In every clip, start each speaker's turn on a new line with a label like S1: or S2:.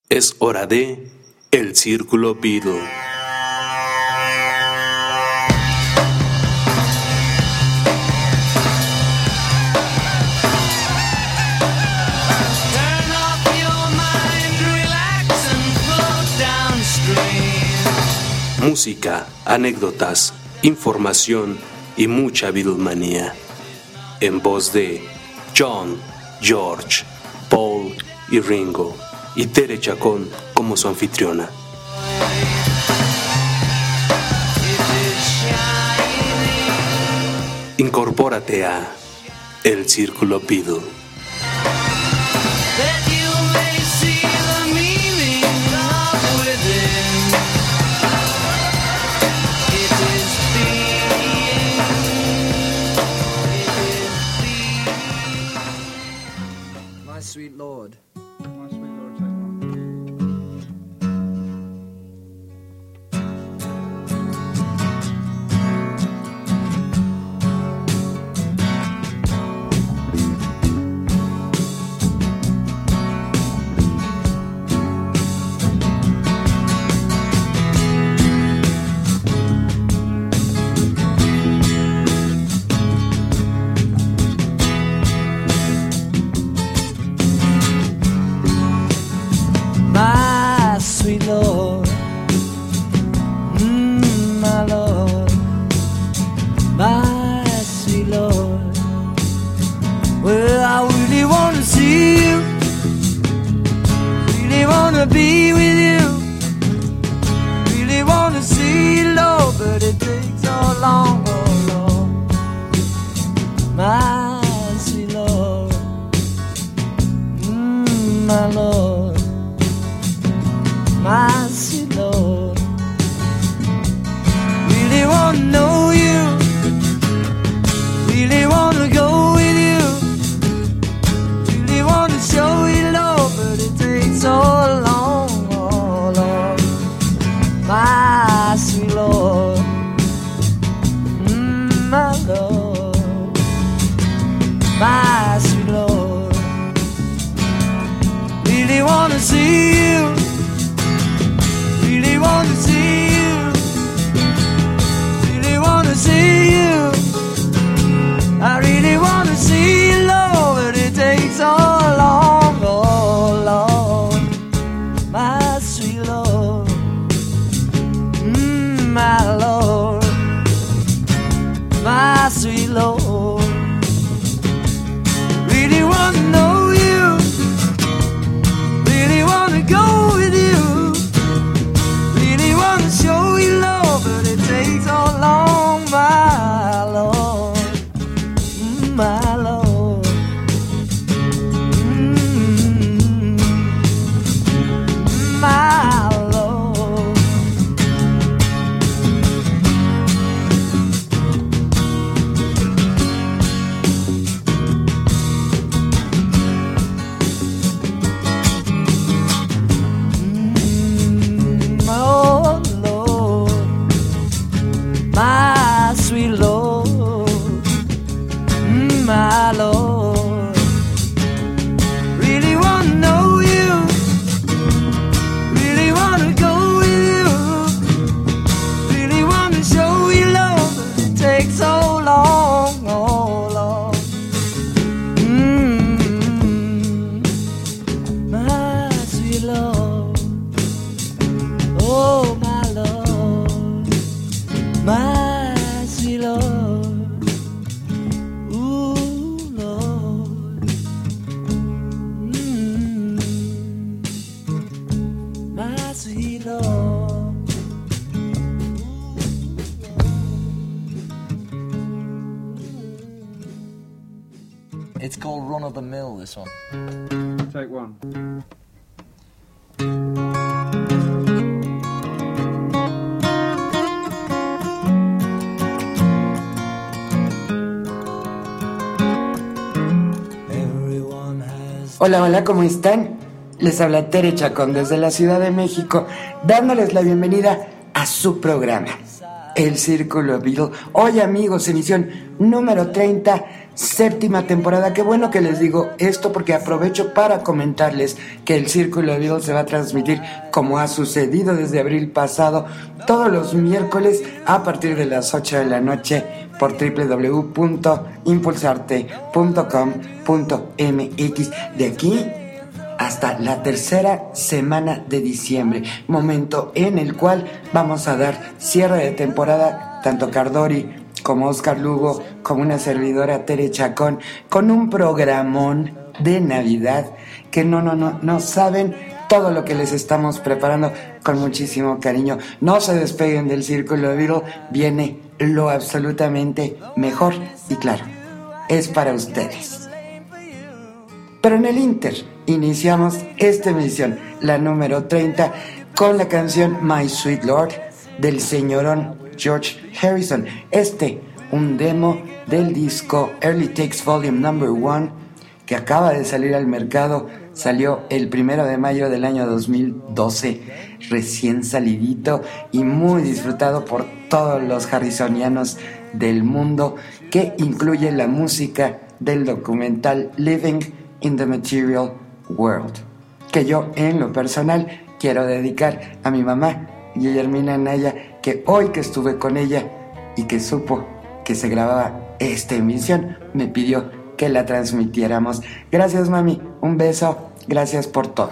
S1: Es hora de El Círculo Beatle. Música, anécdotas, información y mucha Beatlemanía. En voz de John, George, Paul y Ringo, y Tere Chacón como su anfitriona. Incorpórate a El Círculo Beatle.
S2: My sweet Lord.
S3: My sweet Lord, take one.
S2: My sweet Lord, my Lord, my sweet Lord. Well, I really want to see you, really want to be with you, really want to see you, Lord, but it takes so long, oh Lord. My sweet Lord, my Lord. My sweet Lord, really want to know you, really want to go with you, really want to show you love, but it takes so long, oh Lord. My sweet Lord, my Lord, my sweet Lord, really want to see you, really want to see you, really want to see you. I really want to see you, Lord, but it takes so long, oh Lord. My sweet Lord, my Lord, my sweet Lord. Really want to know you, really want to go with you, really want to show you love, but it takes so long, my Lord, my Lord, my Lord. Oh Lord, my sweet Lord, my Lord. Really want to know you, really want to go with you, really want to show you love, but it takes so long, oh Lord. My sweet Lord, oh my Lord, my sweet Lord, ooh Lord, my sweet Lord. It's called Run of the Mill, this one.
S3: Take one.
S2: Everyone has
S4: Hola, hola, ¿cómo están? Les habla Tere Chacón desde la Ciudad de México, dándoles la bienvenida a su programa, El Círculo Beatle. Hoy, amigos, emisión número 30, séptima temporada. Qué bueno que les digo esto porque aprovecho para comentarles que el Círculo de Beatles se va a transmitir, como ha sucedido desde abril pasado, todos los miércoles a partir de las 8 de la noche por www.impulsarte.com.mx. De aquí hasta la tercera semana de diciembre, momento en el cual vamos a dar cierre de temporada, tanto Cardori como Oscar Lugo, como una servidora Tere Chacón, con un programón de Navidad que no saben todo lo que les estamos preparando con muchísimo cariño. No se despeguen del Círculo de Beatles, viene lo absolutamente mejor y claro, es para ustedes. Pero en el Inter iniciamos esta emisión, la número 30, con la canción My Sweet Lord del señorón George Harrison. Un demo del disco Early Takes Volume No. 1 que acaba de salir al mercado. Salió el 1 de mayo del año 2012, recién salidito y muy disfrutado por todos los harrisonianos del mundo, que incluye la música del documental Living in the Material World, que yo en lo personal quiero dedicar a mi mamá, Guillermina Anaya, que hoy que estuve con ella y que supo que se grababa esta emisión, me pidió que la transmitiéramos. Gracias, mami, un beso, gracias por todo.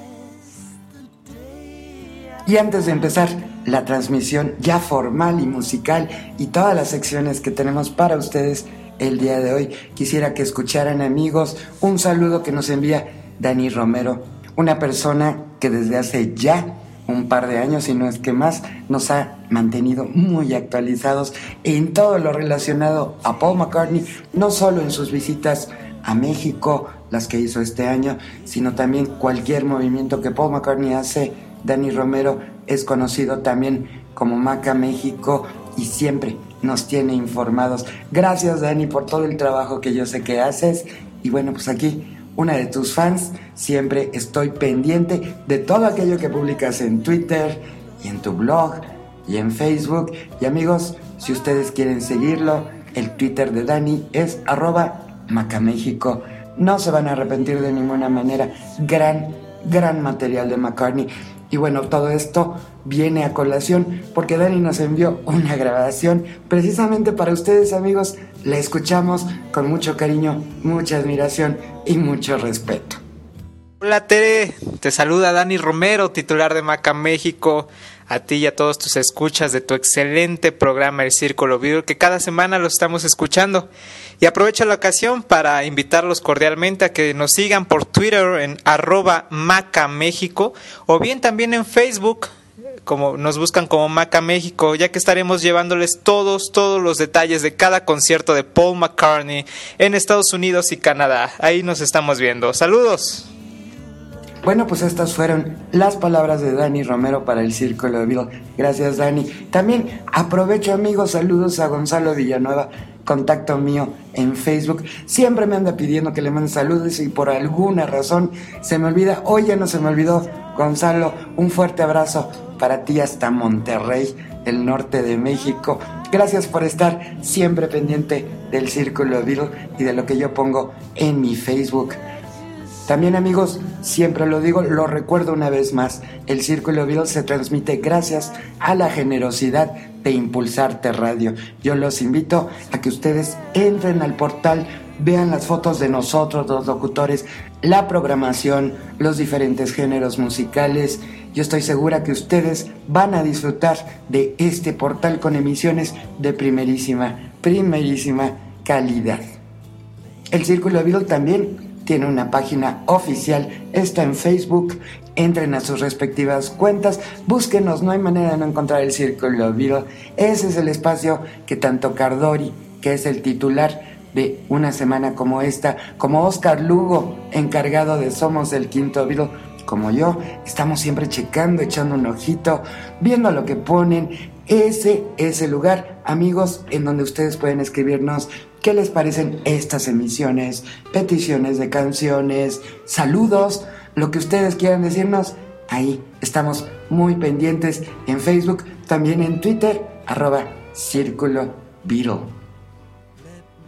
S4: Y antes de empezar la transmisión ya formal y musical y todas las secciones que tenemos para ustedes el día de hoy, quisiera que escucharan, amigos, un saludo que nos envía Dani Romero, una persona que desde hace ya un par de años, si no es que más, nos ha mantenido muy actualizados en todo lo relacionado a Paul McCartney, no solo en sus visitas a México, las que hizo este año, sino también cualquier movimiento que Paul McCartney hace. Dani Romero es conocido también como Maca México y siempre nos tiene informados. Gracias, Dani, por todo el trabajo que yo sé que haces. Y bueno, pues aquí, una de tus fans, siempre estoy pendiente de todo aquello que publicas en Twitter y en tu blog y en Facebook. Y amigos, si ustedes quieren seguirlo, el Twitter de Dani es @macamexico. No se van a arrepentir de ninguna manera. Gran material de McCartney. Y bueno, todo esto viene a colación porque Dani nos envió una grabación precisamente para ustedes, amigos. La escuchamos con mucho cariño, mucha admiración y mucho respeto.
S5: Hola, Tere, te saluda Dani Romero, titular de Maca México. A ti y a todos tus escuchas de tu excelente programa El Círculo Beatle, que cada semana lo estamos escuchando. Y aprovecho la ocasión para invitarlos cordialmente a que nos sigan por Twitter en @macamexico, o bien también en Facebook, como nos buscan como Maca México, ya que estaremos llevándoles todos los detalles de cada concierto de Paul McCartney en Estados Unidos y Canadá. Ahí nos estamos viendo. ¡Saludos!
S4: Bueno, pues estas fueron las palabras de Dani Romero para el Círculo de Beatles. Gracias, Dani. También aprovecho, amigos, saludos a Gonzalo Villanueva, contacto mío en Facebook. Siempre me anda pidiendo que le mande saludos y por alguna razón se me olvida. Hoy ya no se me olvidó. Gonzalo, un fuerte abrazo para ti hasta Monterrey, el norte de México. Gracias por estar siempre pendiente del Círculo de Beatles y de lo que yo pongo en mi Facebook. También, amigos, siempre lo digo, lo recuerdo una vez más, el Círculo de Beatles se transmite gracias a la generosidad de Impulsarte Radio. Yo los invito a que ustedes entren al portal, vean las fotos de nosotros, los locutores, la programación, los diferentes géneros musicales. Yo estoy segura que ustedes van a disfrutar de este portal con emisiones de primerísima calidad. El Círculo de Beatles también tiene una página oficial, está en Facebook. Entren a sus respectivas cuentas, búsquenos, no hay manera de no encontrar el Círculo de Beatles. Ese es el espacio que tanto Cardori, que es el titular de una semana como esta, como Oscar Lugo, encargado de Somos el Quinto Beatle, como yo, estamos siempre checando, echando un ojito, viendo lo que ponen. Ese es el lugar, amigos, en donde ustedes pueden escribirnos qué les parecen estas emisiones, peticiones de canciones, saludos, lo que ustedes quieran decirnos. Ahí estamos muy pendientes en Facebook, también en Twitter, @Círculo Beatle.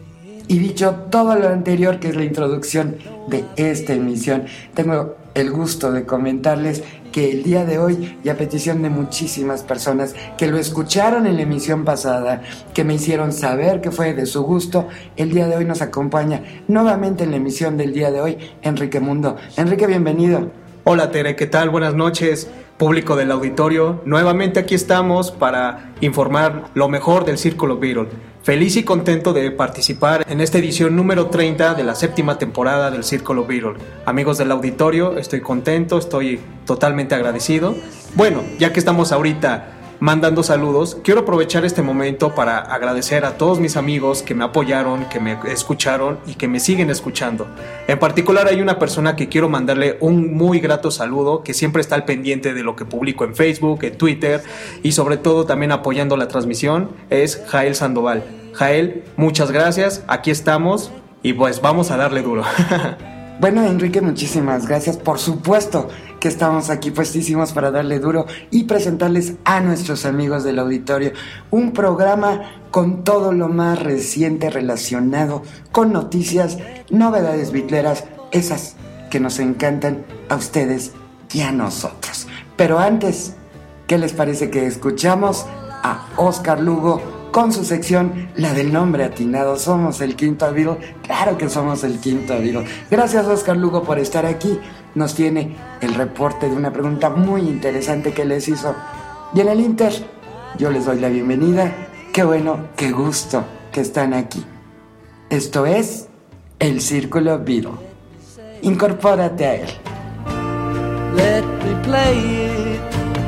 S4: Y dicho todo lo anterior, que es la introducción de esta emisión, tengo el gusto de comentarles que el día de hoy, y a petición de muchísimas personas que lo escucharon en la emisión pasada, que me hicieron saber que fue de su gusto, el día de hoy nos acompaña nuevamente en la emisión del día de hoy Enrique Mundo. Enrique, bienvenido.
S6: Hola Tere, ¿qué tal? Buenas noches, público del auditorio. Nuevamente aquí estamos para informar lo mejor del Círculo Beatle. Feliz y contento de participar en esta edición número 30 de la 7ª temporada del Círculo Beatle. Amigos del auditorio, estoy contento, estoy totalmente agradecido. Bueno, ya que estamos ahorita mandando saludos, quiero aprovechar este momento para agradecer a todos mis amigos que me apoyaron, que me escucharon y que me siguen escuchando. En particular hay una persona que quiero mandarle un muy grato saludo, que siempre está al pendiente de lo que publico en Facebook, en Twitter y sobre todo también apoyando la transmisión, es Jael Sandoval. Jael, muchas gracias, aquí estamos y pues vamos a darle duro.
S4: Bueno, Enrique, muchísimas gracias. Por supuesto que estamos aquí puestísimos para darle duro y presentarles a nuestros amigos del auditorio un programa con todo lo más reciente relacionado con noticias, novedades bitleras, esas que nos encantan a ustedes y a nosotros. Pero antes, ¿qué les parece que escuchamos a Oscar Lugo con su sección, la del nombre atinado? Somos el Quinto Beatle. Claro que somos el Quinto Beatle. Gracias, Oscar Lugo, por estar aquí. Nos tiene el reporte de una pregunta muy interesante que les hizo. Y en el Inter, yo les doy la bienvenida. Qué bueno, qué gusto que están aquí. Esto es el Círculo Beatle. Incorpórate a él.
S2: Let me play it.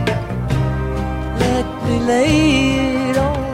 S2: Let me lay it on.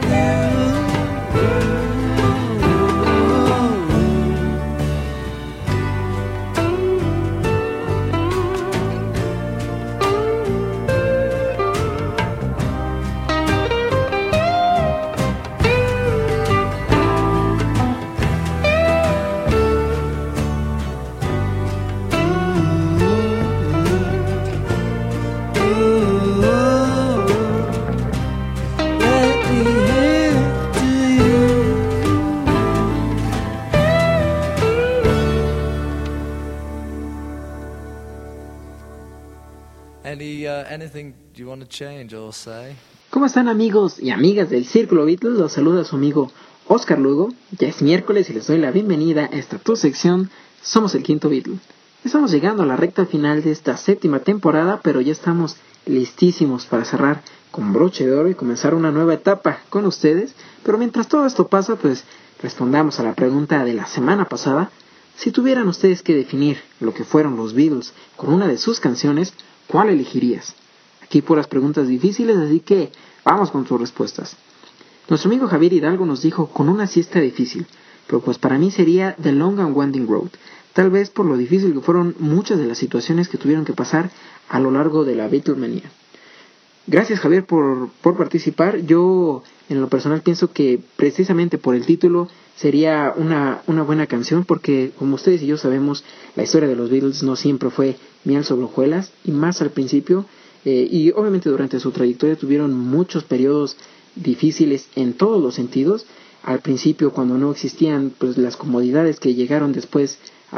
S2: Anything you want to change or say?
S7: ¿Cómo están, amigos y amigas del Círculo Beatles? Los saluda su amigo Oscar Lugo. Ya es miércoles y les doy la bienvenida a esta tu sección, Somos el Quinto Beatle. Estamos llegando a la recta final de esta 7ª temporada, pero ya estamos listísimos para cerrar con broche de oro y comenzar una nueva etapa con ustedes. Pero mientras todo esto pasa, pues respondamos a la pregunta de la semana pasada. Si tuvieran ustedes que definir lo que fueron los Beatles con una de sus canciones, ¿cuál elegirías? Aquí puras preguntas difíciles, así que vamos con sus respuestas. Nuestro amigo Javier Hidalgo nos dijo con una siesta difícil, pero pues para mí sería The Long and Winding Road, tal vez por lo difícil que fueron muchas de las situaciones que tuvieron que pasar a lo largo de la Beatlemania. Gracias, Javier, por participar. Yo en lo personal pienso que precisamente por el título sería una buena canción, porque como ustedes y yo sabemos, la historia de los Beatles no siempre fue miel sobre hojuelas, y más al principio, y obviamente durante su trayectoria tuvieron muchos periodos difíciles en todos los sentidos. Al principio, cuando no existían pues las comodidades que llegaron después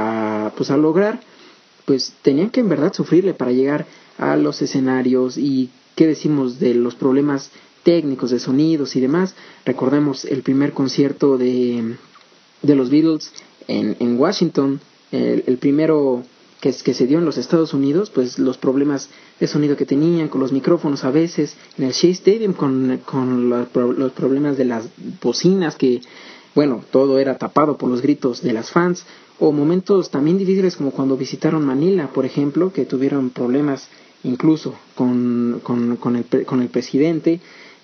S7: a lograr, pues tenían que en verdad sufrirle para llegar a los escenarios. Y qué decimos de los problemas técnicos de sonidos y demás. Recordemos el primer concierto de los Beatles en Washington, el primero que se dio en los Estados Unidos, pues los problemas de sonido que tenían con los micrófonos a veces, en el Shea Stadium con los problemas de las bocinas, que bueno, todo era tapado por los gritos de las fans, o momentos también difíciles como cuando visitaron Manila, por ejemplo, que tuvieron problemas incluso con el presidente.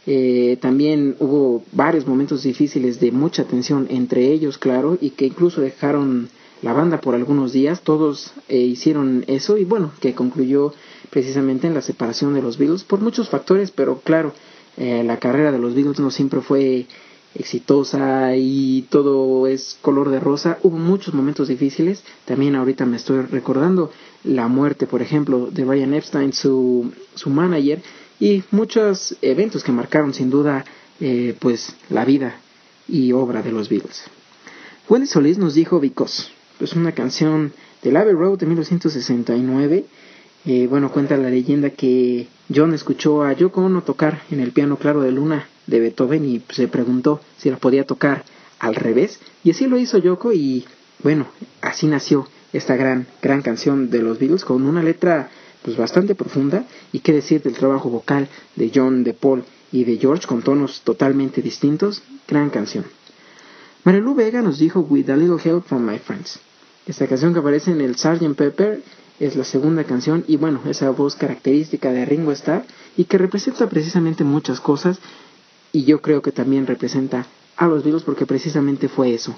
S7: También hubo varios momentos difíciles de mucha tensión entre ellos, claro, y que incluso dejaron la banda por algunos días. Todos hicieron eso, y bueno, que concluyó precisamente en la separación de los Beatles por muchos factores, pero claro, la carrera de los Beatles no siempre fue exitosa y todo es color de rosa. Hubo muchos momentos difíciles. También ahorita me estoy recordando la muerte, por ejemplo, de Brian Epstein, su manager, y muchos eventos que marcaron sin duda pues la vida y obra de los Beatles. Wendy Solís nos dijo Because, es una canción del Abbey Road de 1969. Cuenta la leyenda que John escuchó a Yoko Ono tocar en el piano Claro de Luna de Beethoven y se preguntó si la podía tocar al revés, y así lo hizo Yoko, y bueno, así nació esta gran canción de los Beatles, con una letra pues bastante profunda, y qué decir del trabajo vocal de John, de Paul y de George, con tonos totalmente distintos. Gran canción. Marilu Vega nos dijo With a Little Help from My Friends. Esta canción que aparece en el Sgt. Pepper es la segunda canción, y bueno, esa voz característica de Ringo Starr, y que representa precisamente muchas cosas, y yo creo que también representa a los Beatles, porque precisamente fue eso,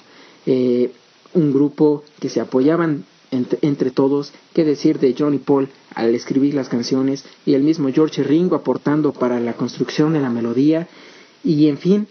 S7: un grupo que se apoyaban entre todos. Qué decir de John y Paul al escribir las canciones, y el mismo George y Ringo aportando para la construcción de la melodía, y en fin,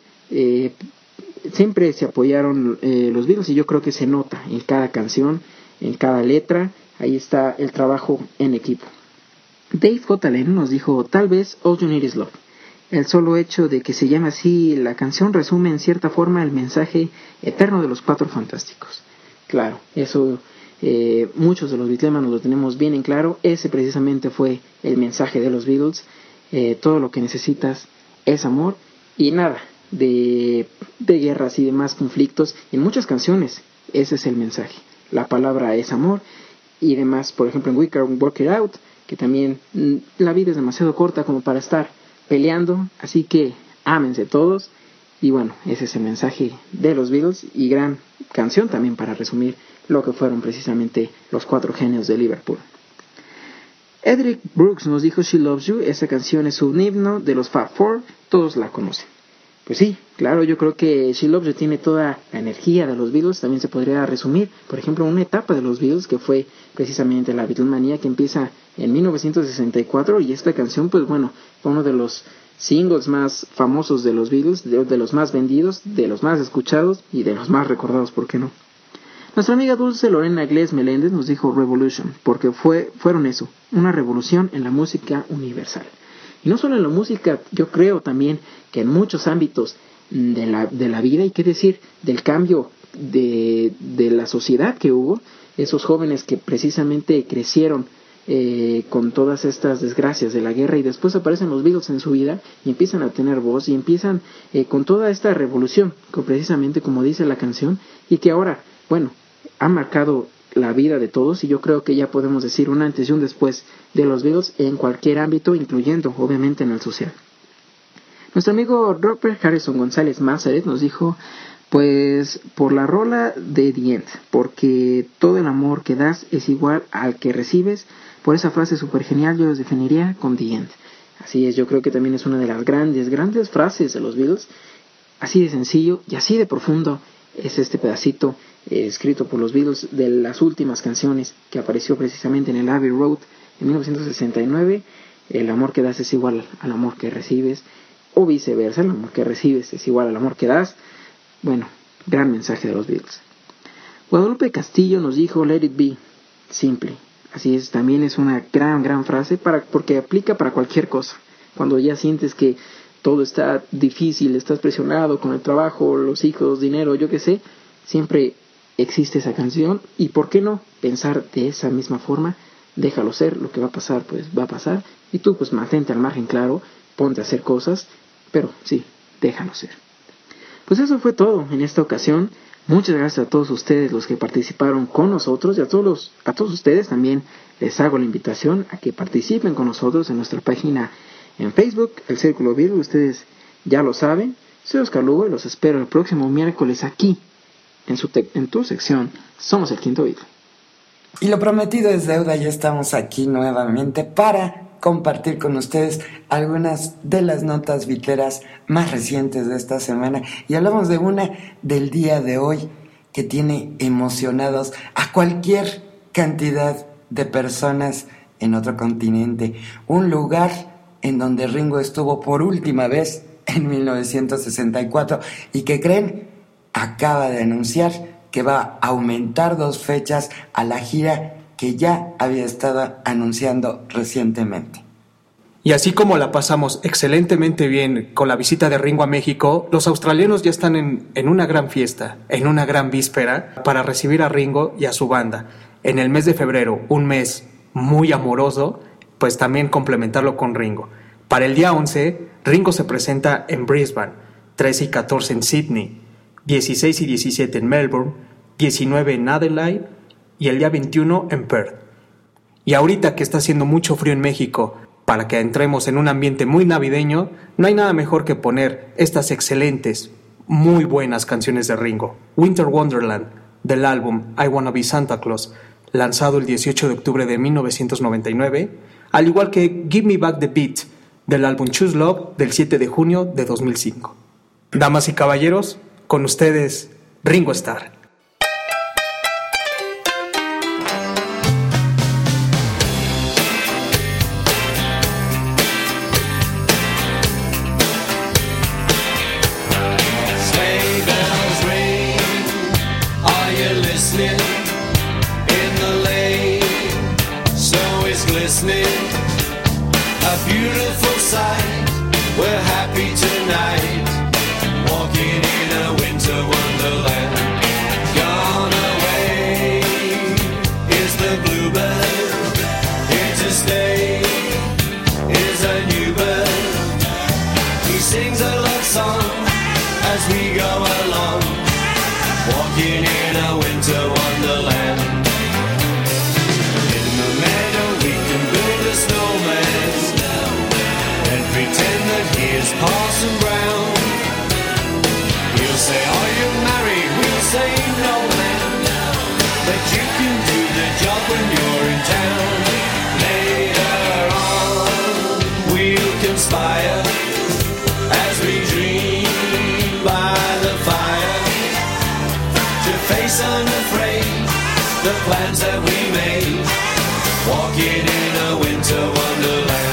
S7: siempre se apoyaron los Beatles, y yo creo que se nota en cada canción, en cada letra. Ahí está el trabajo en equipo. Dave J. Lennon nos dijo tal vez All You Need Is Love. El solo hecho de que se llame así la canción resume en cierta forma el mensaje eterno de los Cuatro Fantásticos. Claro, eso muchos de los Beatlemanos lo tenemos bien en claro. Ese precisamente fue el mensaje de los Beatles. Todo lo que necesitas es amor, y nada de guerras y demás conflictos. En muchas canciones ese es el mensaje. La palabra es amor y demás. Por ejemplo, en We Can Work It Out, que también la vida es demasiado corta como para estar peleando, así que ámense todos. Y bueno, ese es el mensaje de los Beatles, y gran canción también para resumir lo que fueron precisamente los cuatro genios de Liverpool. Edric Brooks nos dijo She Loves You. Esa canción es un himno de los Fab Four, todos la conocen. Pues sí, claro, yo creo que She Loves You tiene toda la energía de los Beatles. También se podría resumir, por ejemplo, una etapa de los Beatles que fue precisamente la Beatlemanía, que empieza en 1964, y esta canción, pues bueno, fue uno de los singles más famosos de los Beatles, de los más vendidos, de los más escuchados y de los más recordados, ¿por qué no? Nuestra amiga Dulce Lorena Glés Meléndez nos dijo Revolution, porque fueron eso, una revolución en la música universal. Y no solo en la música, yo creo también que en muchos ámbitos de la vida, y qué decir del cambio de la sociedad que hubo, esos jóvenes que precisamente crecieron con todas estas desgracias de la guerra, y después aparecen los Beatles en su vida y empiezan a tener voz, y empiezan con toda esta revolución, precisamente como dice la canción, y que ahora, bueno, ha marcado la vida de todos, y yo creo que ya podemos decir un antes y un después de los Beatles en cualquier ámbito, incluyendo obviamente en el social. Nuestro amigo Robert Harrison González Mazaret nos dijo pues por la rola de The End, porque todo el amor que das es igual al que recibes. Por esa frase súper genial yo los definiría con The End. Así es, yo creo que también es una de las grandes frases de los Beatles. Así de sencillo y así de profundo es este pedacito escrito por los Beatles de las últimas canciones que apareció precisamente en el Abbey Road en 1969. El amor que das es igual al amor que recibes, o viceversa, el amor que recibes es igual al amor que das. Bueno, gran mensaje de los Beatles. Guadalupe Castillo nos dijo Let It Be, simple. Así es, también es una gran frase porque aplica para cualquier cosa. Cuando ya sientes que todo está difícil, estás presionado con el trabajo, los hijos, dinero, yo qué sé, siempre existe esa canción. Y por qué no pensar de esa misma forma, déjalo ser, lo que va a pasar pues va a pasar, y tú pues mantente al margen, claro, ponte a hacer cosas, pero sí, déjalo ser. Pues eso fue todo en esta ocasión. Muchas gracias a todos ustedes los que participaron con nosotros, y a todos ustedes también les hago la invitación a que participen con nosotros en nuestra página en Facebook, El Círculo Beatle. Ustedes ya lo saben. Soy Oscar Lugo y los espero el próximo miércoles aquí en tu sección Somos el Quinto Beatle.
S4: Y lo prometido es deuda, ya estamos aquí nuevamente para compartir con ustedes algunas de las notas beatleras más recientes de esta semana. Y hablamos de una del día de hoy que tiene emocionados a cualquier cantidad de personas en otro continente. Un lugar en donde Ringo estuvo por última vez en 1964 y que creen acaba de anunciar que va a aumentar 2 fechas a la gira que ya había estado anunciando recientemente.
S6: Y así como la pasamos excelentemente bien con la visita de Ringo a México, los australianos ya están en una gran fiesta, en una gran víspera, para recibir a Ringo y a su banda. En el mes de febrero, un mes muy amoroso, pues también complementarlo con Ringo. Para el día 11, Ringo se presenta en Brisbane, 13 y 14 en Sydney, 16 y 17 en Melbourne, 19 en Adelaide y el día 21 en Perth. Y ahorita que está haciendo mucho frío en México, para que entremos en un ambiente muy navideño, no hay nada mejor que poner estas excelentes, muy buenas canciones de Ringo. Winter Wonderland, del álbum I Wanna Be Santa Claus, lanzado el 18 de octubre de 1999, al igual que Give Me Back the Beat, del álbum Choose Love, del 7 de junio de 2005. Damas y caballeros, con ustedes, Ringo Starr.
S2: The plans that we made, walking in a winter wonderland.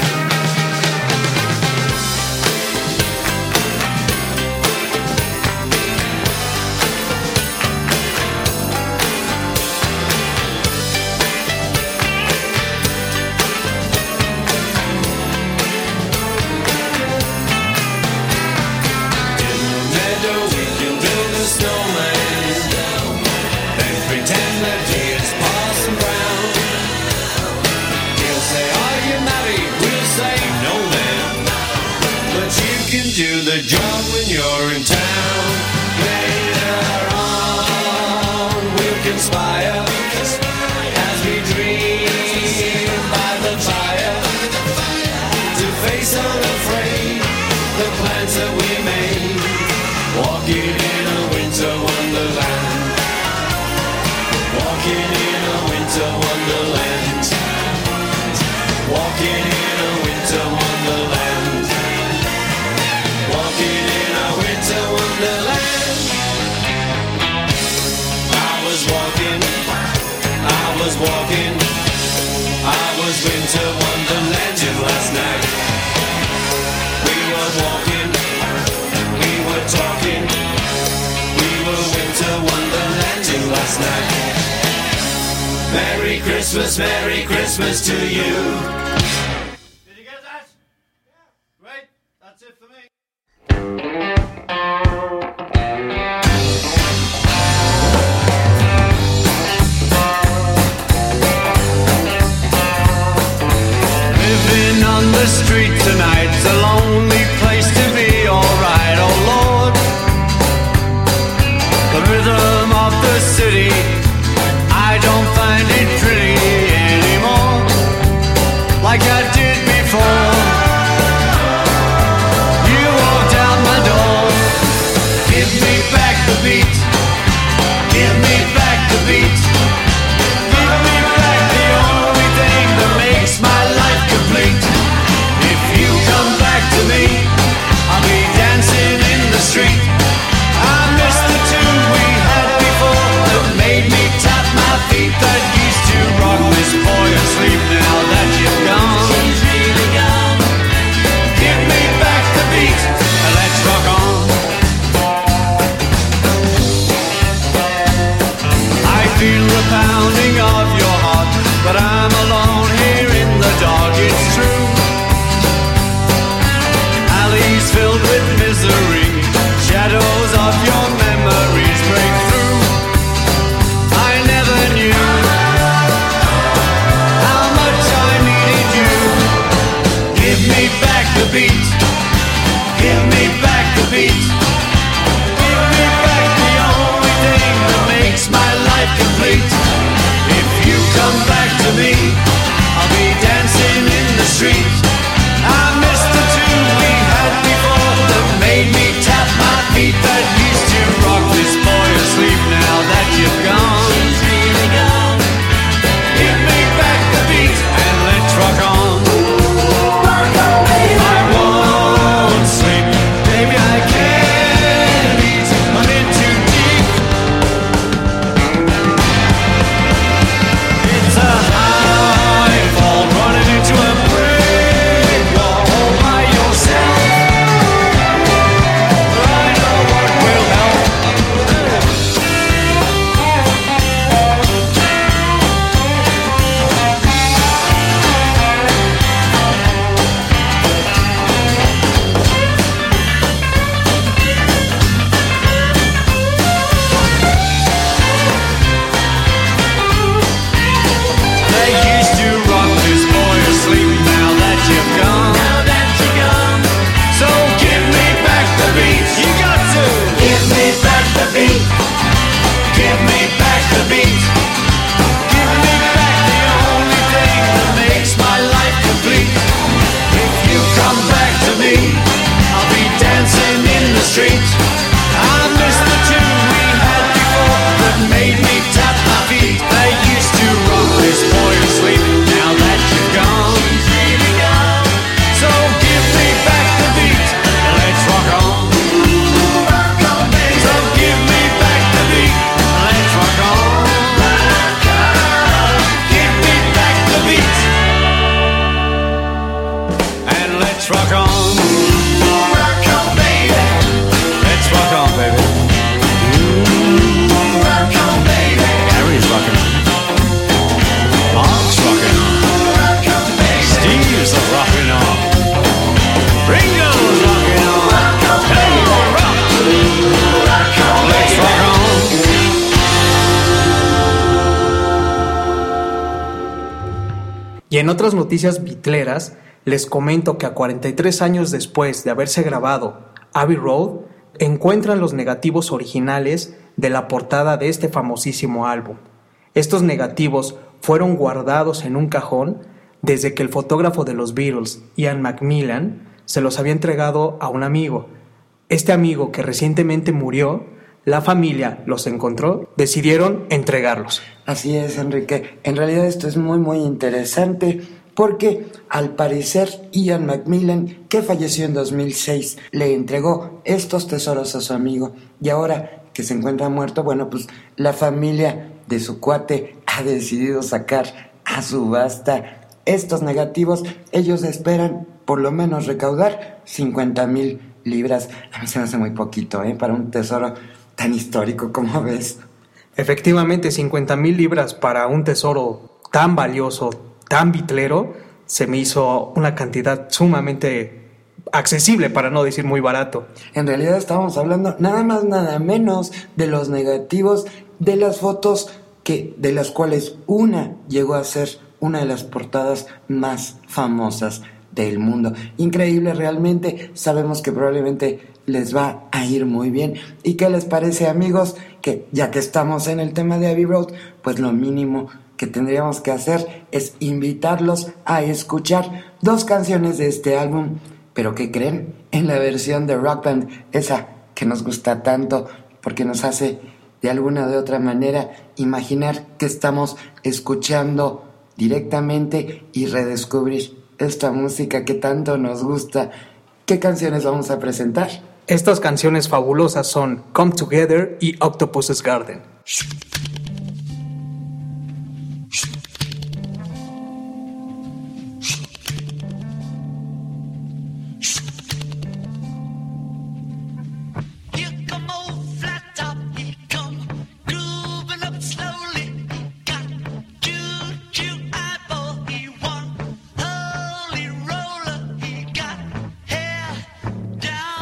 S2: In the meadow we can build a snowman and pretend that he is Parson Brown. He'll say, are you married? We'll say, no man. But you can do the job when you're in town. Later on we'll conspire as we dream by the fire to face unafraid the plans that we made, walking in a winter wonderland. Walking in a winter wonderland. Walking in a winter wonderland. Walking in a winter wonderland. I was walking, I was walking, I was winter wonderlanding last night. We were walking, we were talking, we were winter wonderlanding last night. Merry Christmas to you. Did you get that? Yeah. Great, that's it for me. Living on the street tonight's a lonely place to be, alright, oh Lord. The rhythm of the city, I don't find it pretty anymore, like I did before. You walked out my door. Give me back the beat. Give me back the beat. Give me back the only thing that makes my life complete. If you come back to me, I'll be dancing in the street. I miss the tune we had before that made me tap my feet, that used to rock this boy asleep now that you've gone. filled with misery. Shadows of your memories break through. I never knew how much I needed you. Give me back the beat. Give me back the beat. Give me back the only thing that makes my life complete. If you come back to me, I'll be dancing in the street. I miss the tune we had before that made me tap my feet, that used to rock this boy asleep now that you've gone. She's really gone. Give me back the beat and let's rock on. Rock on, baby. I won't sleep, baby, I can't eat, I'm in too deep. It's a high fall, running into a brick wall all by yourself. I know what will help. They used to rock this boy asleep now that you've gone. Now that you're gone. So give me back the beat. You got to. Give me back the beat. Give me back the beat. Give me back the only thing that makes my life complete. If you come back to me, I'll be dancing in the street. I miss the tune we had before that made me tap my feet. They used to rock this boy asleep now that you're gone. She's really gone. So give me back the beat and let's rock on. Rock on, baby. So give me back the beat and let's rock on. Rock on. Give me back the beat and let's rock on. Rock on, baby. Let's rock on, baby. Rock on, baby. Gary's rocking on. Mark's rocking on. Rock on, baby. Steve's rocking on. Ringo's rocking on. Hey, rock. Let's rock on.
S6: Y en otras noticias bitleras, les comento que a 43 años después de haberse grabado Abbey Road, encuentran los negativos originales de la portada de este famosísimo álbum. Estos negativos fueron guardados en un cajón desde que el fotógrafo de los Beatles, Ian McMillan, se los había entregado a un amigo. Este amigo, que recientemente murió, la familia los encontró, decidieron entregarlos.
S4: Así es, Enrique. En realidad esto es muy, muy interesante porque, al parecer, Ian McMillan, que falleció en 2006, le entregó estos tesoros a su amigo. Y ahora que se encuentra muerto, bueno, pues la familia de su cuate ha decidido sacar a subasta estos negativos. Ellos esperan por lo menos recaudar 50,000 libras. A mí se me hace muy poquito, para un tesoro tan histórico como ves.
S6: Efectivamente, 50,000 libras para un tesoro tan valioso, tan bitlero, se me hizo una cantidad sumamente accesible, para no decir muy barato.
S4: En realidad estábamos hablando nada más, nada menos de los negativos de las fotos de las cuales una llegó a ser una de las portadas más famosas del mundo. Increíble realmente. Sabemos que probablemente les va a ir muy bien. ¿Y qué les parece, amigos? Que ya que estamos en el tema de Abbey Road, pues lo mínimo que tendríamos que hacer es invitarlos a escuchar 2 canciones de este álbum. ¿Pero qué creen? En la versión de Rock Band, esa que nos gusta tanto porque nos hace de alguna o de otra manera imaginar que estamos escuchando directamente y redescubrir esta música que tanto nos gusta. ¿Qué canciones vamos a presentar?
S6: Estas canciones fabulosas son Come Together y Octopus's Garden.
S2: Down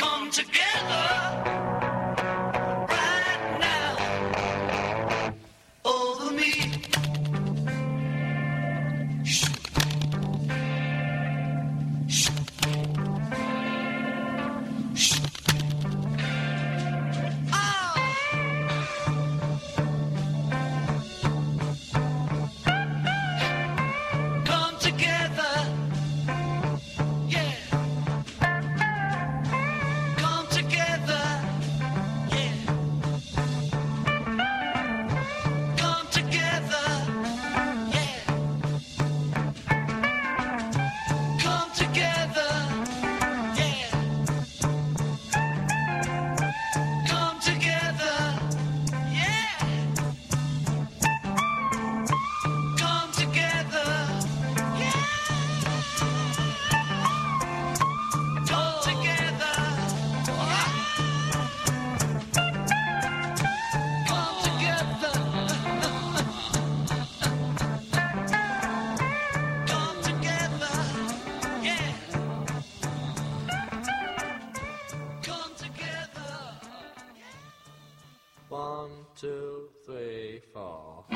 S2: come together right now over me. Come together, yeah. Come together, yeah. Come together, yeah. Come together, yeah. Come together, yeah. Come together, yeah. Come together, yeah. Come together. Come together, yeah. Come together.
S8: 1, 2, 3, 4.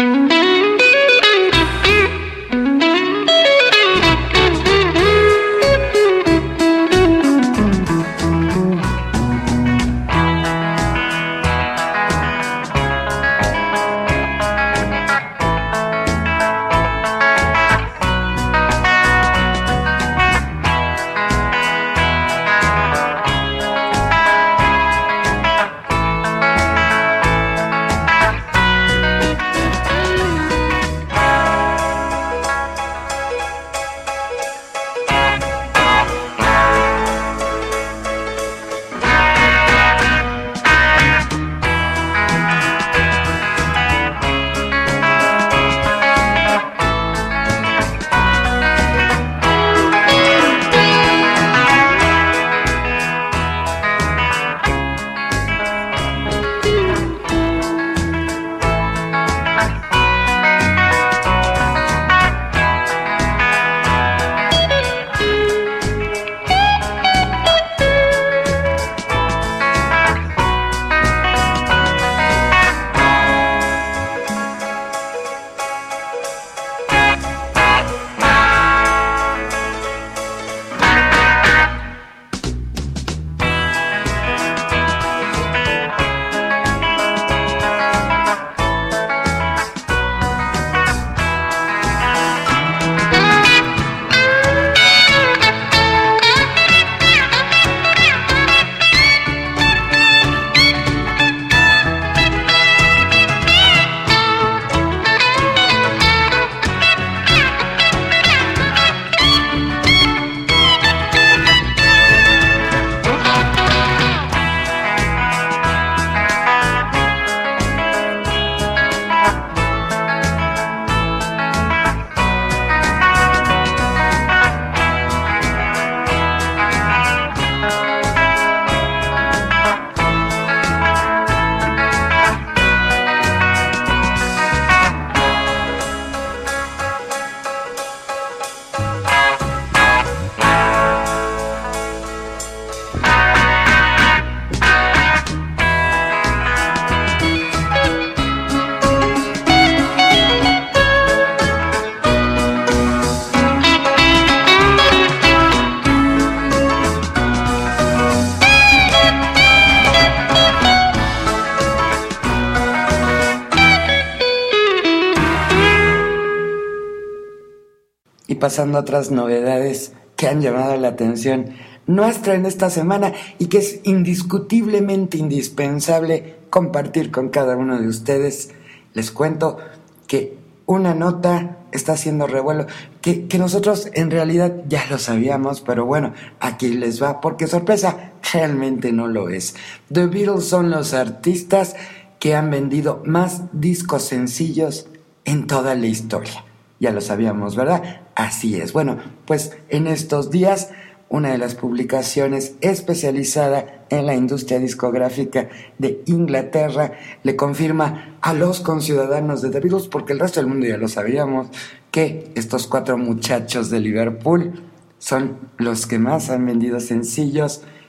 S4: Y pasando a otras novedades que han llamado la atención nuestra en esta semana y que es indiscutiblemente indispensable compartir con cada uno de ustedes, les cuento que una nota está haciendo revuelo, que nosotros en realidad ya lo sabíamos, pero bueno, aquí les va, porque sorpresa, realmente no lo es. The Beatles son los artistas que han vendido más discos sencillos en toda la historia. Ya lo sabíamos, ¿verdad? Así es. Bueno, pues en estos días una de las publicaciones especializada en la industria discográfica de Inglaterra le confirma a los conciudadanos de The Beatles, porque el resto del mundo ya lo sabíamos, que estos 4 muchachos de Liverpool son los que más han vendido sencillos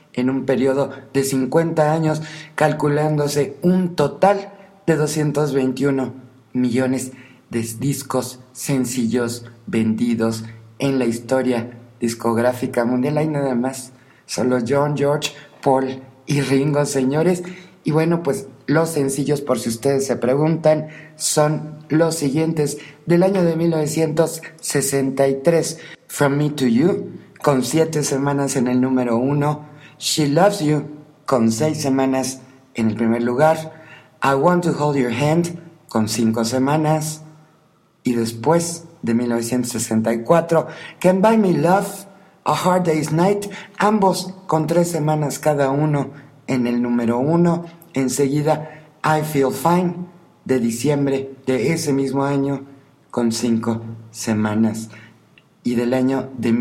S4: en un periodo de 50 años, calculándose un total de 221 millones de discos sencillos vendidos en la historia discográfica mundial. Hay nada más, solo John, George, Paul y Ringo, señores. Y bueno, pues los sencillos, por si ustedes se preguntan, son los siguientes. Del año de 1963, From Me to You, con 7 semanas en el número 1, She Loves You, con 6 semanas en el primer lugar, I Want to Hold Your Hand, con 5 semanas, y después de 1964, Can't Buy Me Love, A Hard Day's Night, ambos con 3 semanas cada uno en el número 1. Enseguida, I Feel Fine, de diciembre de ese mismo año, con 5 semanas. Y del año de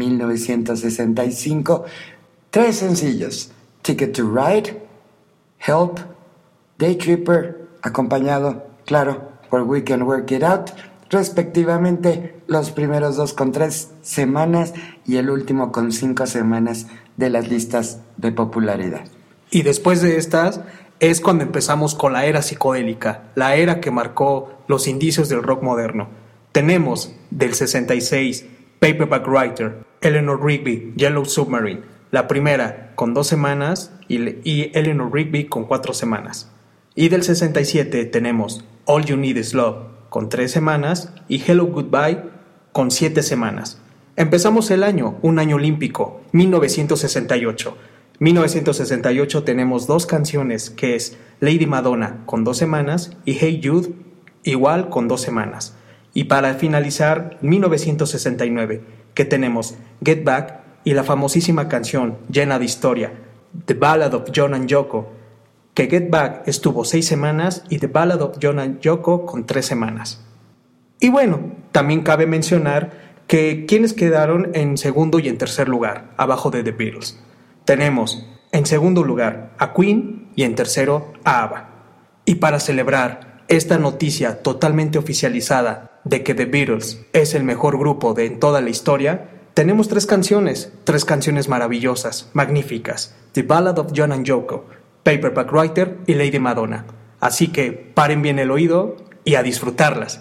S4: 1965, 3 sencillos: Ticket to Ride, Help, Day Tripper, acompañado, claro, por We Can Work It Out, respectivamente. Los primeros 2 con 3 semanas y el último con 5 semanas de las listas de popularidad.
S6: Y después de estas es cuando empezamos con la era psicodélica, la era que marcó los indicios del rock moderno. Tenemos del 66 Paperback Writer, Eleanor Rigby, Yellow Submarine, la primera con 2 semanas y Eleanor Rigby con 4 semanas. Y del 67 tenemos All You Need Is Love con 3 semanas y Hello Goodbye con 7 semanas. Empezamos el año, un año olímpico, 1968. 1968 tenemos 2 canciones, que es Lady Madonna con 2 semanas y Hey Jude igual con 2 semanas. Y para finalizar, 1969, que tenemos Get Back y la famosísima canción llena de historia, The Ballad of John and Yoko, que Get Back estuvo 6 semanas y The Ballad of John and Yoko con 3 semanas. Y bueno, también cabe mencionar que quienes quedaron en segundo y en tercer lugar, abajo de The Beatles. Tenemos en segundo lugar a Queen y en tercero a ABBA. Y para celebrar esta noticia totalmente oficializada de que The Beatles es el mejor grupo de en toda la historia, tenemos 3 canciones maravillosas, magníficas: The Ballad of John and Yoko, Paperback Writer y Lady Madonna. Así que paren bien el oído y a disfrutarlas.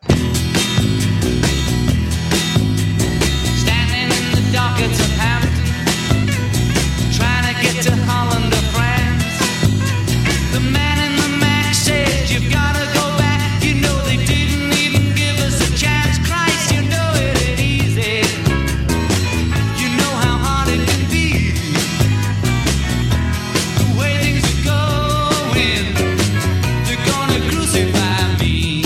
S2: To Holland or France, the man in the Mac said you've gotta go back. You know they didn't even give us a chance. Christ, you know it ain't easy. You know how hard it can be. The way things are going, they're gonna crucify me.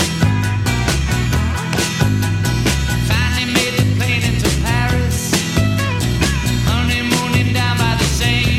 S2: Finally made the plane into Paris, honeymooning down by the Seine.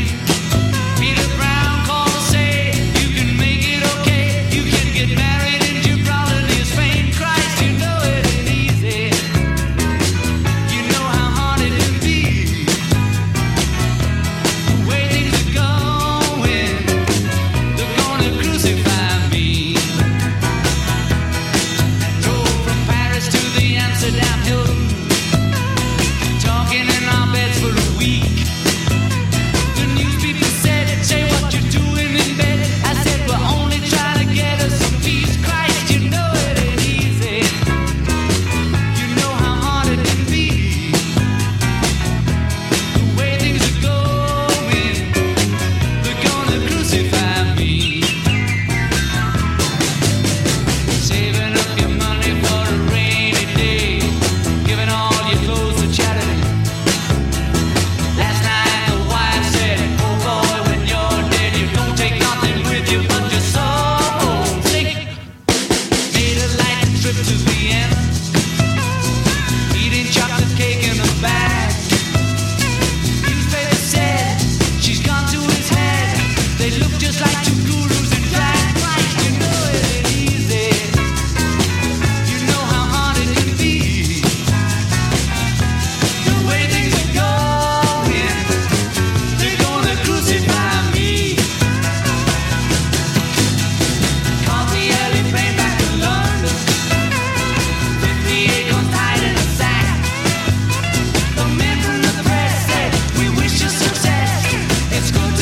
S2: It's good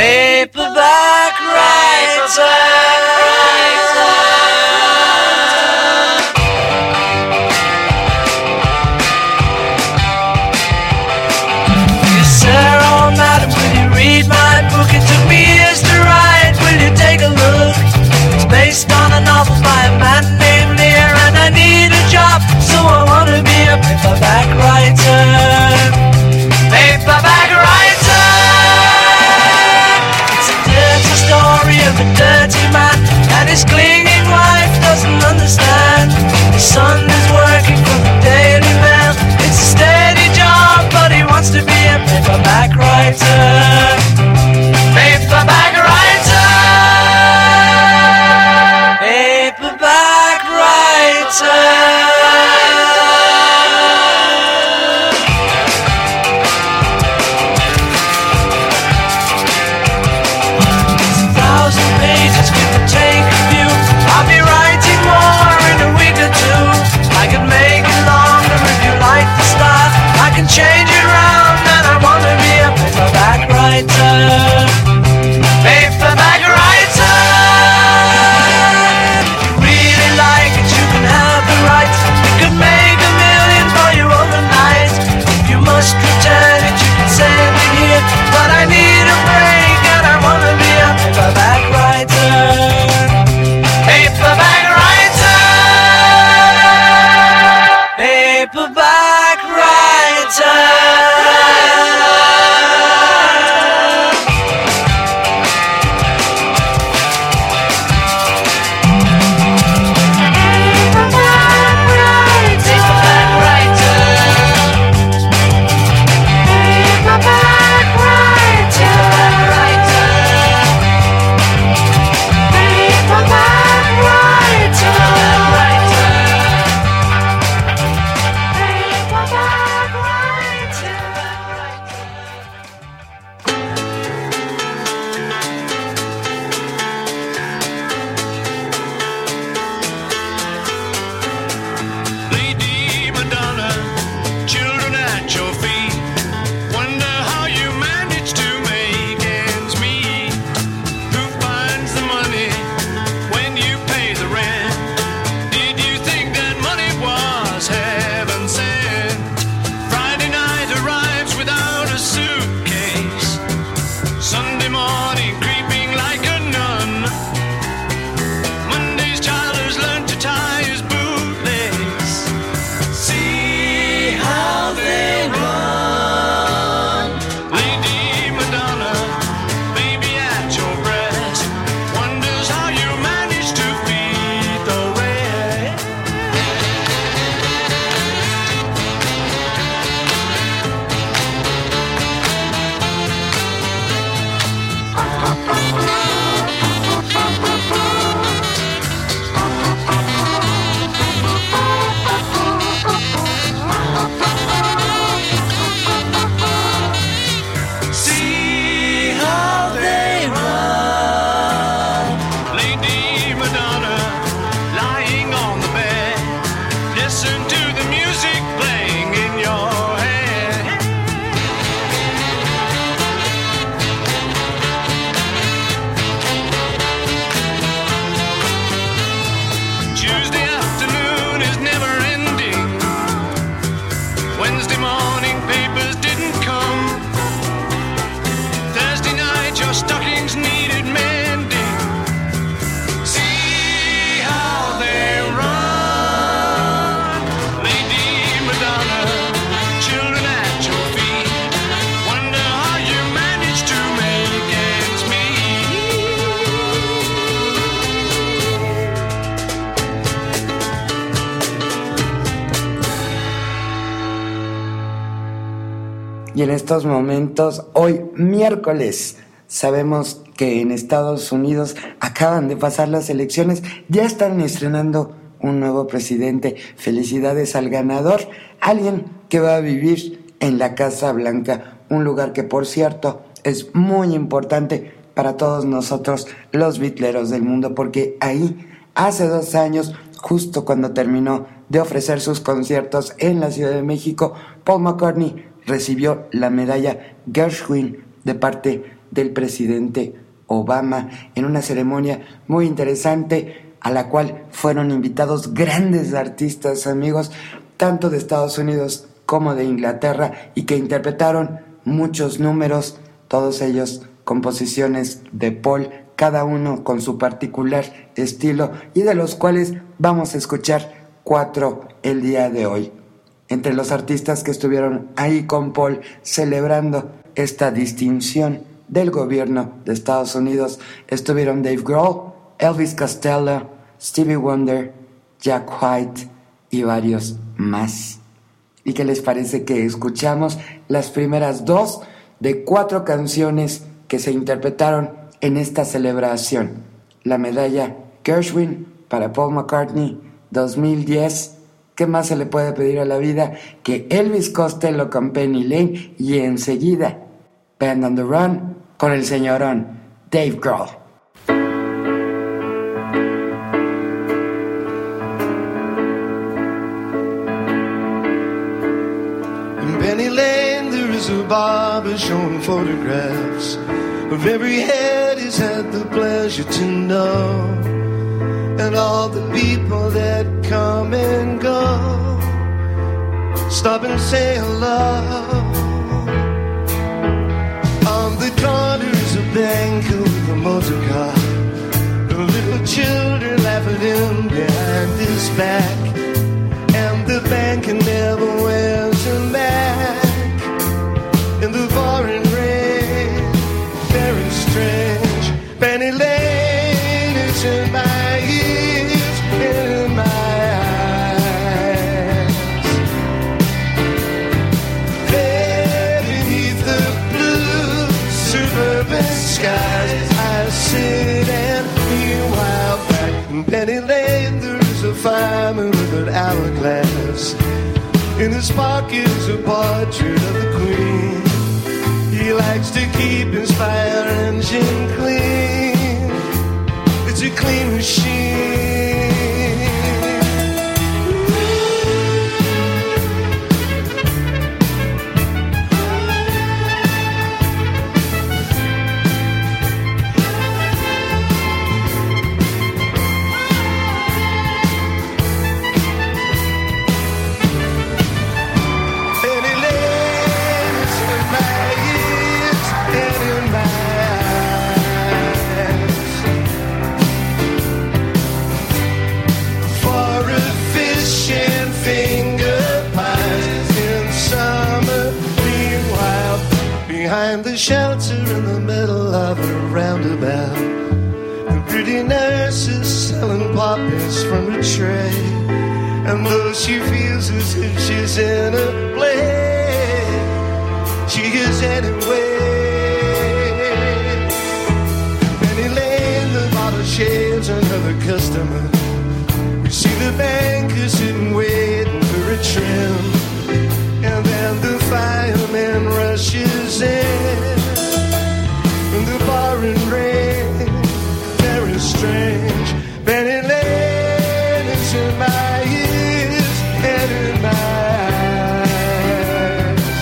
S2: paperback writer. Yes, sir, oh madam, will you read my book? It took me years to write. Will you take a look? It's based on a novel by a man named Lear, and I need a job, so I wanna be a paperback writer. Paperback writer. It's a dirty story of a dirty man, and his clinging wife doesn't understand. His son is working for the Daily Mail. It's a steady job, but he wants to be a paperback writer. Paperback writer. Paperback writer. Change it round, and I wanna be a paperback writer. Paperback writer. If you really like it, you can have the rights. You could make $1 million for you overnight. If you must return it, you can send it here. But I need a break, and I wanna be a paperback writer. Paperback writer. Paperback writer.
S4: Y en estos momentos, hoy miércoles, sabemos que en Estados Unidos acaban de pasar las elecciones, ya están estrenando un nuevo presidente. Felicidades al ganador, alguien que va a vivir en la Casa Blanca, un lugar que, por cierto, es muy importante para todos nosotros los Beatleros del mundo, porque ahí, hace 2 años, justo cuando terminó de ofrecer sus conciertos en la Ciudad de México, Paul McCartney recibió la medalla Gershwin de parte del presidente Obama en una ceremonia muy interesante a la cual fueron invitados grandes artistas, amigos, tanto de Estados Unidos como de Inglaterra, y que interpretaron muchos números, todos ellos composiciones de Paul, cada uno con su particular estilo, y de los cuales vamos a escuchar 4 el día de hoy. Entre los artistas que estuvieron ahí con Paul celebrando esta distinción del gobierno de Estados Unidos estuvieron Dave Grohl, Elvis Costello, Stevie Wonder, Jack White y varios más. ¿Y qué les parece que escuchamos las primeras 2 de 4 canciones que se interpretaron en esta celebración? La medalla Gershwin para Paul McCartney 2010. ¿Qué más se le puede pedir a la vida que Elvis Costello con Penny Lane? Y enseguida Band on the Run con el señorón Dave Grohl.
S9: In Penny Lane there is a barber showing photographs of every head he's had the pleasure to know, and all the people that come and go, stop and say hello. On the corner is a banker with a motor car. The little children laugh at him behind his back, and the banker never wears a mask. In the pouring rain, very strange, Penny Lane is in my ears, in my eyes. There beneath the blue suburban skies, I sit and meanwhile back in Penny Lane there is a fireman with an hourglass. In his pocket is a portrait of the Queen. He likes to keep his fire engine clean. It's a clean machine. Penny Lane is in my ears and in my eyes. For a fish and finger pies in summer. Meanwhile, behind the shelter in the middle of a roundabout, the pretty nurse is selling poppies from a tray. And though she feels as if she's in a play, she is anyway. Penny Lane, the bottle shaves another customer. We see the banker sitting waiting for a trim, and then the fireman rushes in. In the pouring rain, very strange, Penny Lane is in my ears and in my eyes.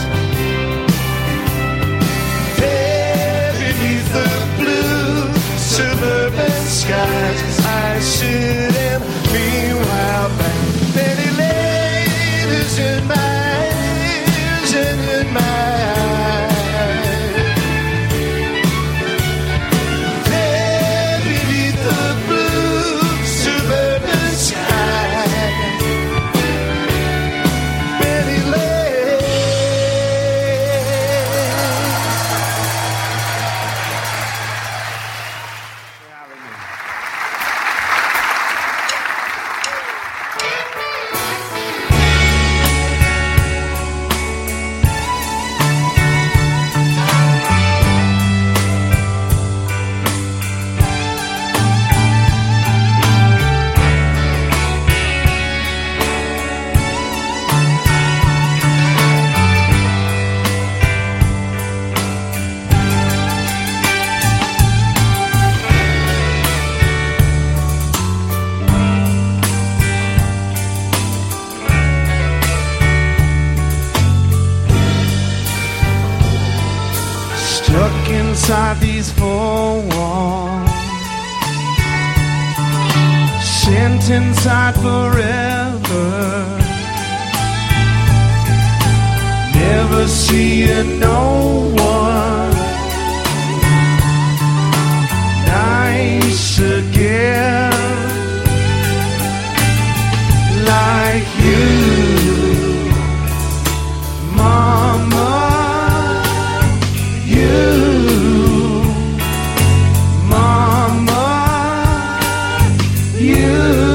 S9: There beneath the blue suburban skies, I sit and meanwhile back. Penny Lane is in my ears and in my eyes. stuck inside these four walls, sent inside forever, never seeing no one nice again like you, Mama. You, Mama, you.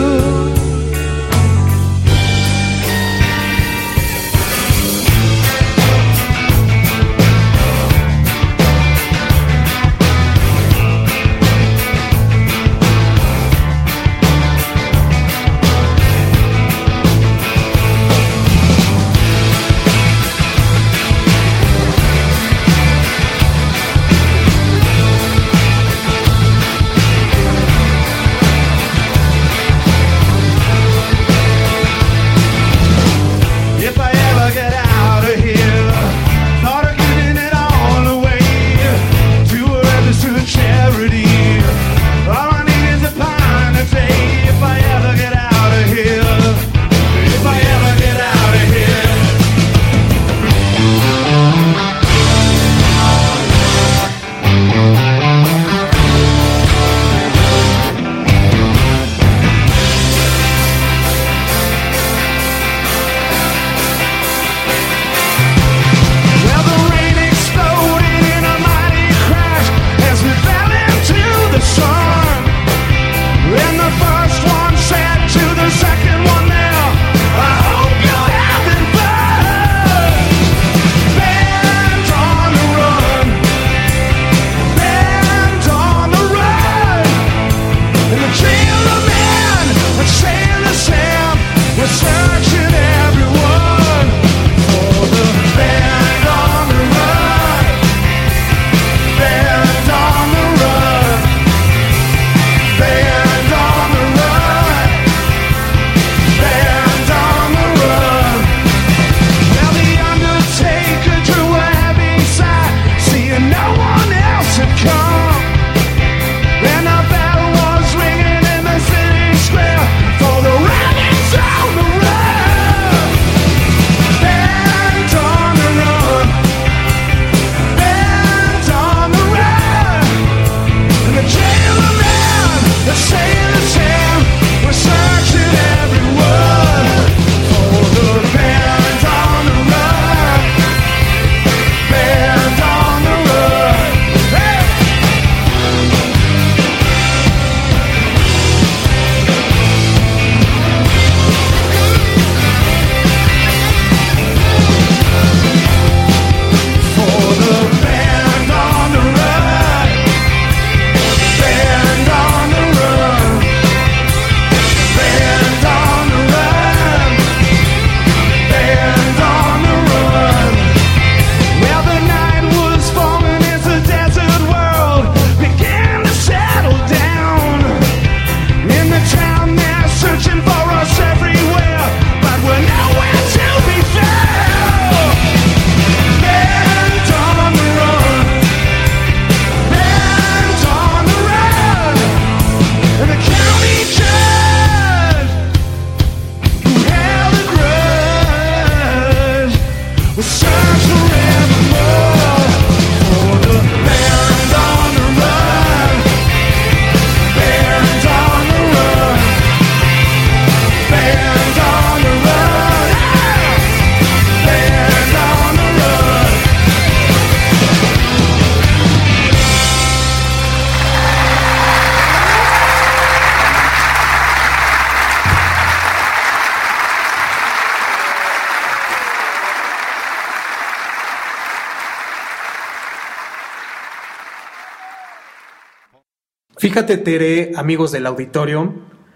S6: Fíjate, Tere, amigos del auditorio,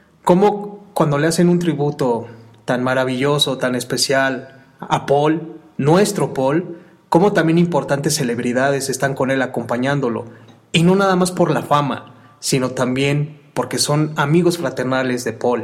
S6: cómo cuando le hacen un tributo tan maravilloso, tan especial a Paul, nuestro Paul, cómo también importantes celebridades están con él acompañándolo. Y no nada más por la fama, sino también porque son amigos fraternales de Paul.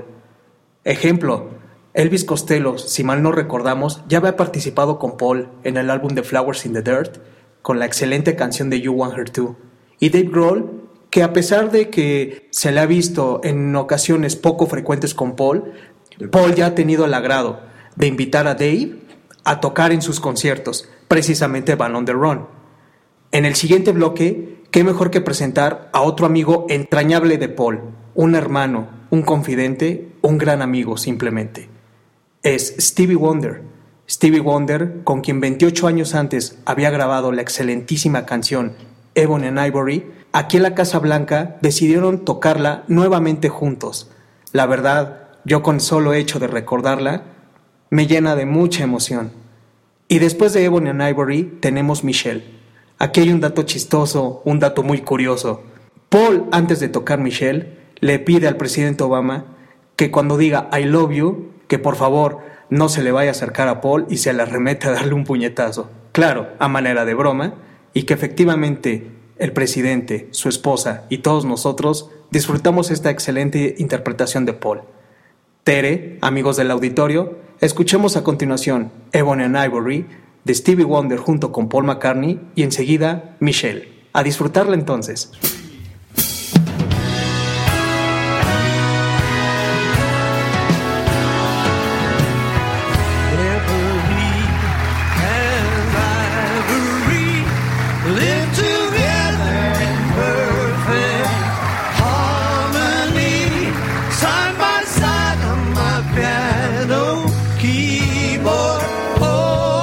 S6: Ejemplo, Elvis Costello, si mal no recordamos, ya había participado con Paul en el álbum de Flowers in the Dirt, con la excelente canción de You Want Her To. Y Dave Grohl, que a pesar de que se le ha visto en ocasiones poco frecuentes con Paul ya ha tenido el agrado de invitar a Dave a tocar en sus conciertos, precisamente Van on the Run. En el siguiente bloque, qué mejor que presentar a otro amigo entrañable de Paul, un hermano, un confidente, un gran amigo simplemente. Es Stevie Wonder. Stevie Wonder, con quien 28 años antes había grabado la excelentísima canción Ebony and Ivory, aquí en la Casa Blanca decidieron tocarla nuevamente juntos. La verdad, yo con solo hecho de recordarla, me llena de mucha emoción. Y después de Ebony and Ivory tenemos Michelle. Aquí hay un dato chistoso, un dato muy curioso. Paul, antes de tocar Michelle, le pide al presidente Obama que cuando diga I love you, que por favor no se le vaya a acercar a Paul y se le arremete a darle un puñetazo. Claro, a manera de broma, y que efectivamente el presidente, su esposa y todos nosotros disfrutamos esta excelente interpretación de Paul. Tere, amigos del auditorio, escuchemos a continuación Ebony and Ivory de Stevie Wonder junto con Paul McCartney y enseguida Michelle. A disfrutarla entonces.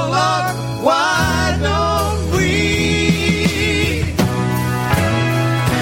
S9: Why don't we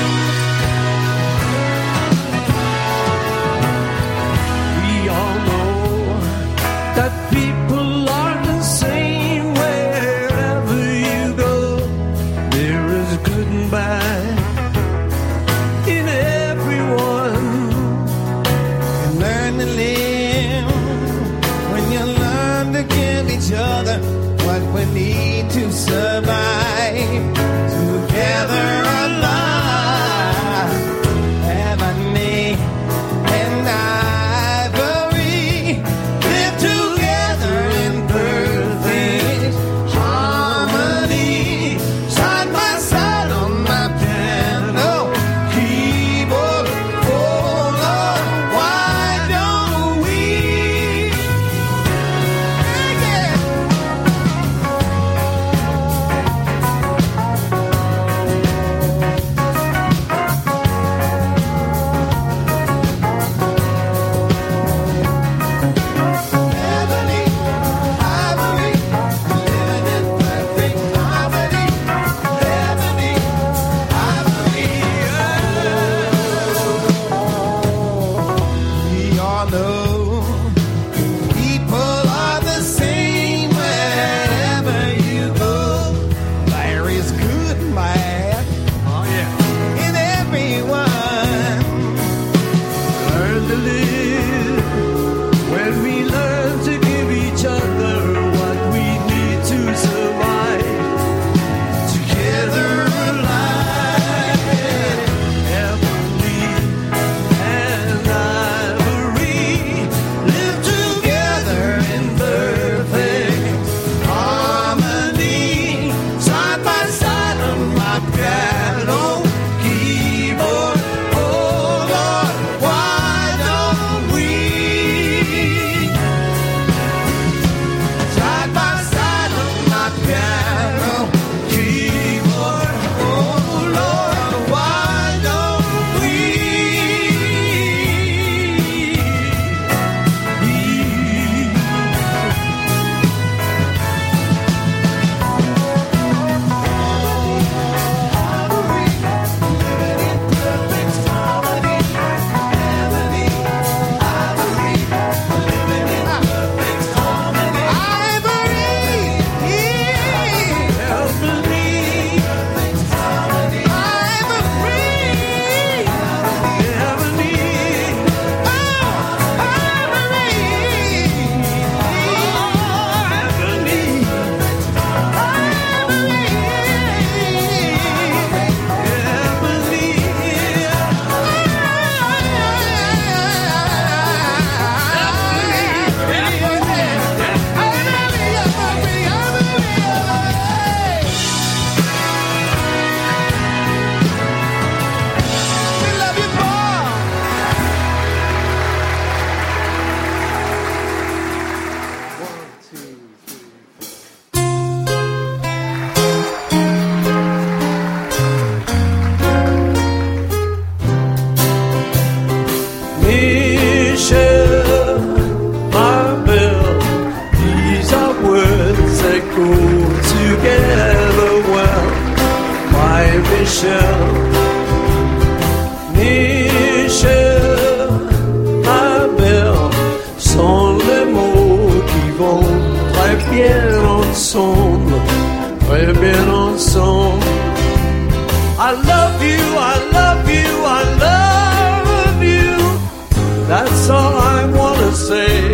S9: Michel, Michel, ma belle, sont les mots qui vont très bien ensemble, très bien ensemble. I love you, I love you, I love you. That's all I wanna say.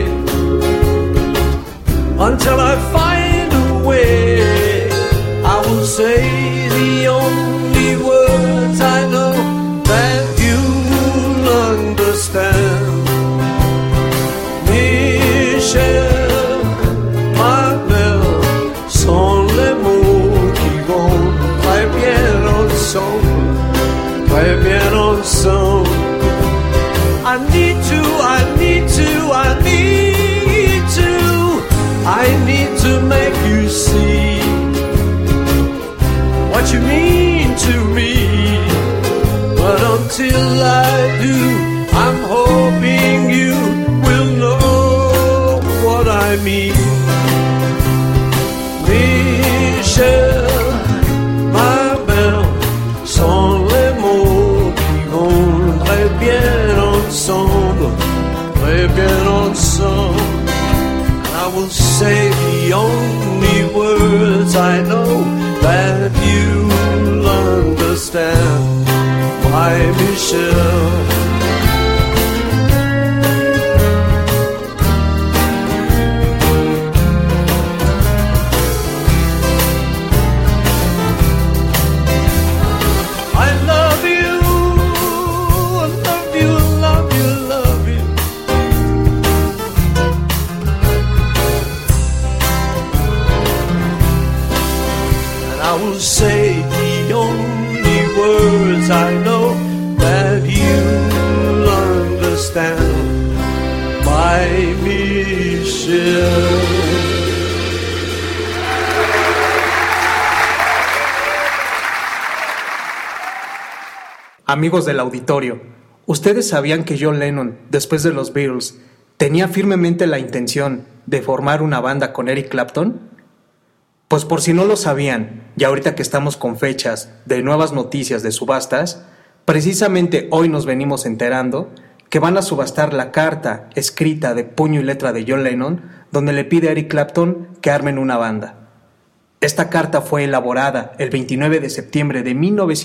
S9: Until I find a way, I will say the only words I know that you'll understand. Michel, ma belle, sont les mots qui vont très bien ensemble, très bien ensemble. I need to, I need to, I need to, I need to make you see what you mean to me. But until I do, I'm hoping you will know what I mean. Michel, ma belle, sont les mots qui vont très bien ensemble, très bien ensemble. And I will say the only words I know that you'll understand. My Michel. Say the only words I know that you'll understand. My Michel.
S6: Amigos del auditorio, ¿ustedes sabían que John Lennon, después de los Beatles, tenía firmemente la intención de formar una banda con Eric Clapton? Pues por si no lo sabían, y ahorita que estamos con fechas de nuevas noticias de subastas, precisamente hoy nos venimos enterando que van a subastar la carta escrita de puño y letra de John Lennon, donde le pide a Eric Clapton que armen una banda. Esta carta fue elaborada el 29 de septiembre de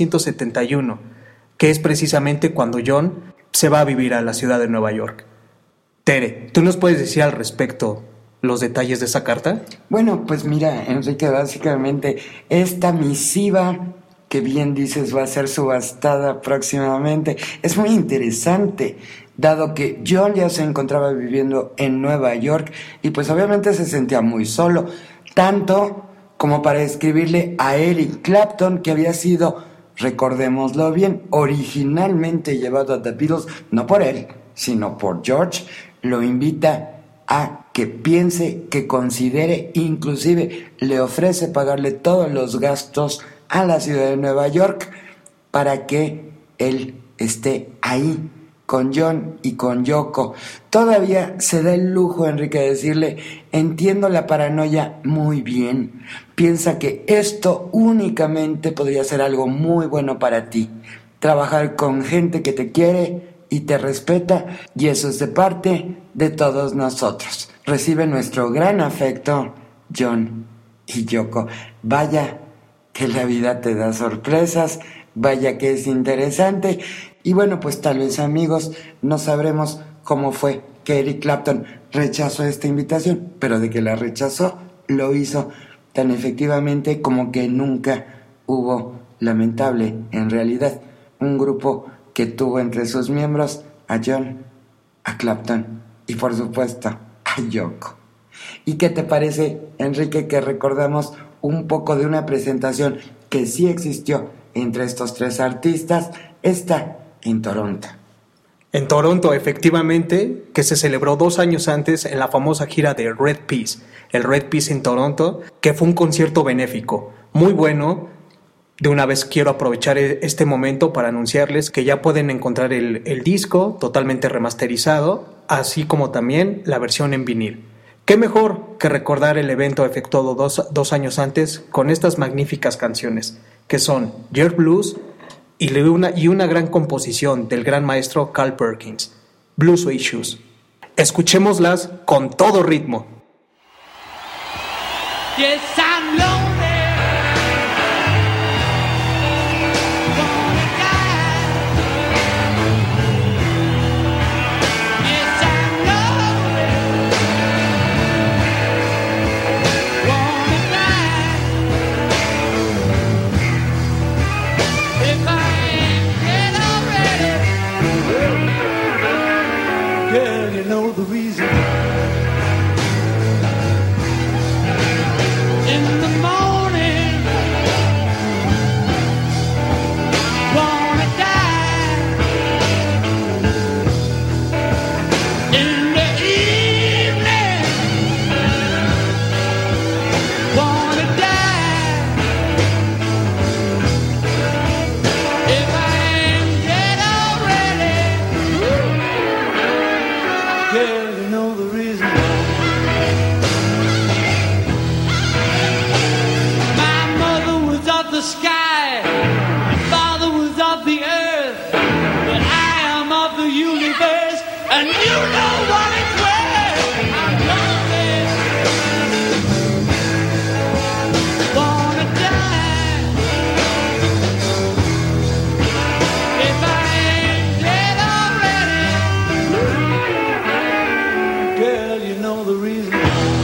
S6: 1971, que es precisamente cuando John se va a vivir a la ciudad de Nueva York. Tere, ¿tú nos puedes decir al respecto los detalles de esa carta?
S4: Bueno, pues mira, Enrique, básicamente esta misiva que bien dices va a ser subastada próximamente. Es muy interesante, dado que John ya se encontraba viviendo en Nueva York y pues obviamente se sentía muy solo, tanto como para escribirle a Eric Clapton, que había sido, recordémoslo bien, originalmente llevado a The Beatles, no por él, sino por George. Lo invita a que piense, que considere, inclusive le ofrece pagarle todos los gastos a la ciudad de Nueva York para que él esté ahí con John y con Yoko. Todavía se da el lujo, Enrique, de decirle: entiendo la paranoia muy bien, piensa que esto únicamente podría ser algo muy bueno para ti, trabajar con gente que te quiere y te respeta, y eso es de parte de todos nosotros. Recibe nuestro gran afecto, John y Yoko. Vaya que la vida te da sorpresas, vaya que es interesante. Y bueno, pues tal vez, amigos, no sabremos cómo fue que Eric Clapton rechazó esta invitación, pero de que la rechazó, lo hizo tan efectivamente como que nunca hubo, lamentable en realidad, un grupo que tuvo entre sus miembros a John, a Clapton y por supuesto a Yoko. ¿Y qué te parece, Enrique, que recordamos un poco de una presentación que sí existió entre estos tres artistas, esta en Toronto?
S6: En Toronto, efectivamente, que se celebró 2 años antes en la famosa gira de Red Peace, el Red Peace en Toronto, que fue un concierto benéfico, muy bueno. De una vez quiero aprovechar este momento para anunciarles que ya pueden encontrar el disco totalmente remasterizado, así como también la versión en vinil. ¿Qué mejor que recordar el evento efectuado dos años antes con estas magníficas canciones, que son Jet Blues y una gran composición del gran maestro Carl Perkins, Blue Suede Shoes. Escuchémoslas con todo ritmo.
S2: Yes, I'm lonely. Wanna die. Yes, I'm lonely. Wanna die. If I ain't dead already. Girl, you know the reason. In the morning, wanna die. In the evening, wanna die. If I ain't dead already, girl, you know the reason why. The sky, father was of the earth, but I am of the universe, and you know what it's worth. I'm lonely, wanna die. If I ain't dead already, girl, you know the reason.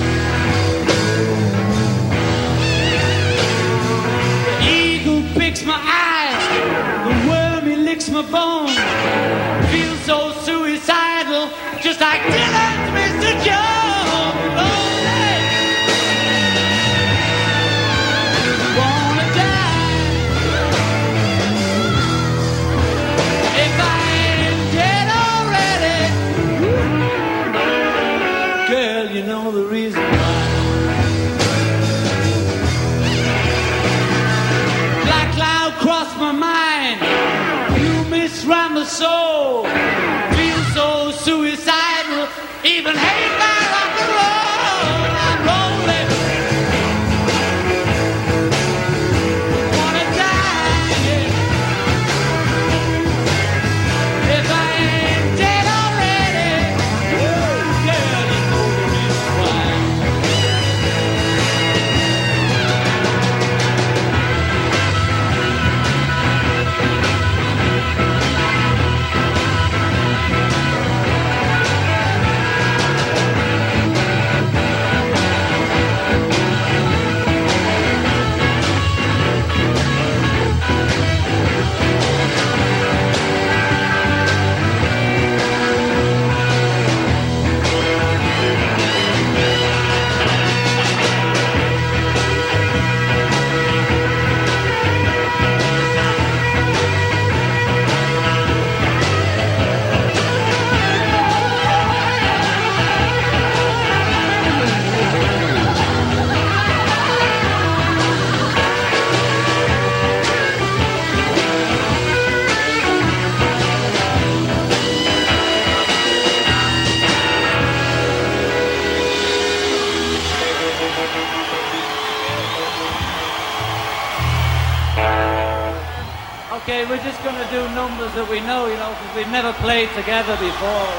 S2: Picks my eyes, the worm he licks my bones. Feel so suicidal, just like Dylan's Mr. Jones. Lonely, wanna die. If I ain't dead already, girl, you know the reason why. Cross my mind, you misrun the soul. Feel so suicidal, even hate my rock and roll. I'm rolling, wanna die. If I ain't dead already, girl, you know the reason why. Okay, we're just going to do numbers that we know, because we've never played together before.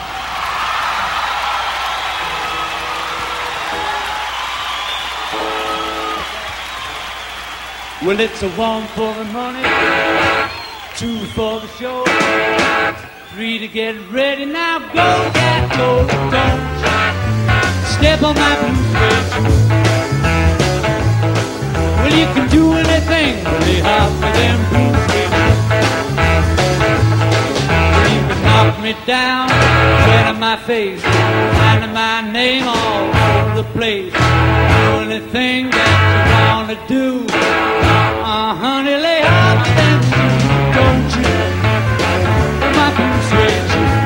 S2: Well, it's a 1 for the money, 2 for the show, 3 to get ready. Now go, cat, go, don't step on my blue suede. Well, you can do anything really hard for them blue suede. You can knock me down, sweat on my face, finding my name all over the place. The only thing that you wanna do, honey, lay off them shoes, don't you? My blue suede shoes.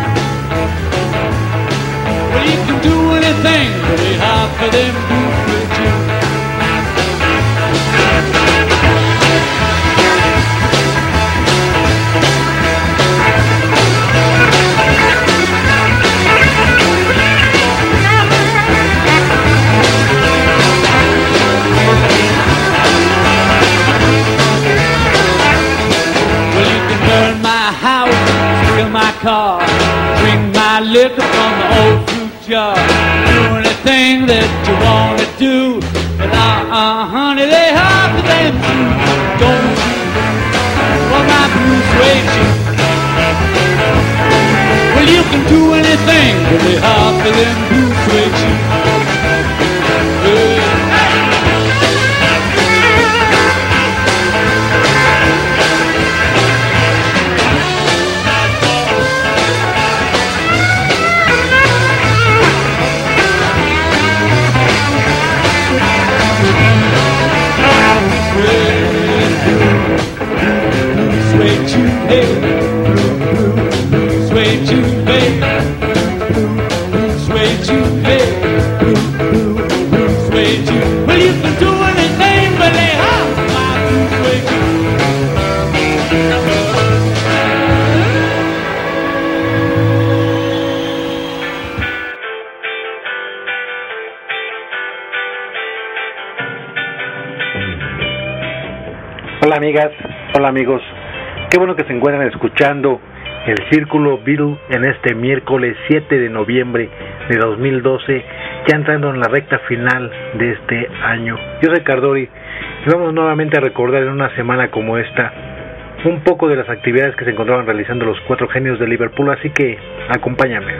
S2: Well, you can do anything really hard for them blue suede shoes. Well, you liquor from the old fruit jar. Do anything that you wanna do. And honey, they hop to them too. Don't you? For my blue suede shoes. Well, you can do anything but they hop to them blue suede shoes.
S10: Hola amigas, hola amigos, qué bueno que se encuentran escuchando el Círculo Beatle en este miércoles 7 de noviembre de 2012, ya entrando en la recta final de este año. Yo soy Cardori y vamos nuevamente a recordar en una semana como esta un poco de las actividades que se encontraban realizando los cuatro genios de Liverpool, así que acompáñame.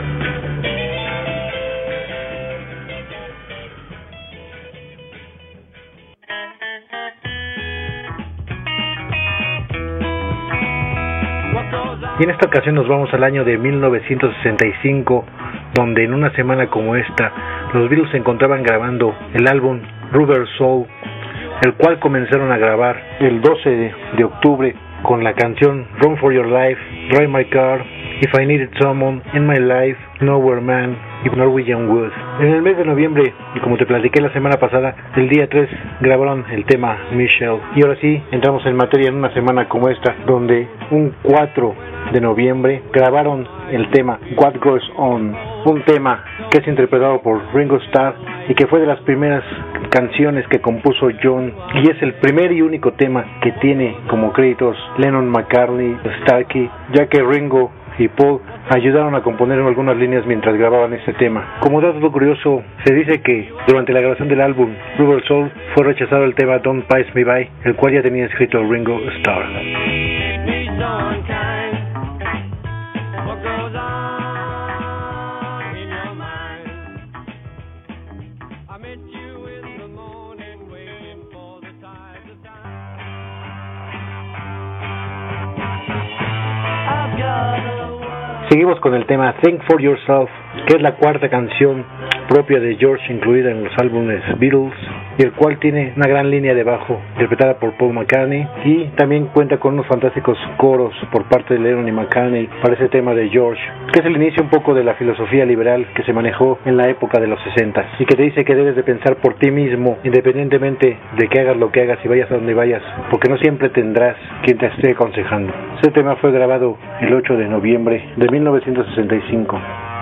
S10: Y en esta ocasión nos vamos al año de 1965, donde en una semana como esta, los Beatles se encontraban grabando el álbum Rubber Soul, el cual comenzaron a grabar el 12 de octubre con la canción Run for Your Life, Drive My Car, If I Needed Someone, In My Life, Nowhere Man y Norwegian Wood. En el mes de noviembre, y como te platiqué la semana pasada, el día 3 grabaron el tema Michelle. Y ahora sí, entramos en materia en una semana como esta, donde un 4 de noviembre grabaron el tema What Goes On, un tema que es interpretado por Ringo Starr y que fue de las primeras canciones que compuso John, y es el primer y único tema que tiene como créditos Lennon-McCartney, Starkey, ya que Ringo y Paul ayudaron a componer algunas líneas mientras grababan este tema. Como dato curioso, se dice que durante la grabación del álbum Rubber Soul fue rechazado el tema Don't Pass Me By, el cual ya tenía escrito Ringo Starr. Seguimos con el tema Think For Yourself, que es la cuarta canción propia de George incluida en los álbumes Beatles, y el cual tiene una gran línea de bajo interpretada por Paul McCartney, y también cuenta con unos fantásticos coros por parte de Lennon y McCartney para ese tema de George, que es el inicio un poco de la filosofía liberal que se manejó en la época de los 60 y que te dice que debes de pensar por ti mismo independientemente de que hagas lo que hagas y vayas a donde vayas, porque no siempre tendrás quien te esté aconsejando. Ese tema fue grabado el 8 de noviembre de 1965.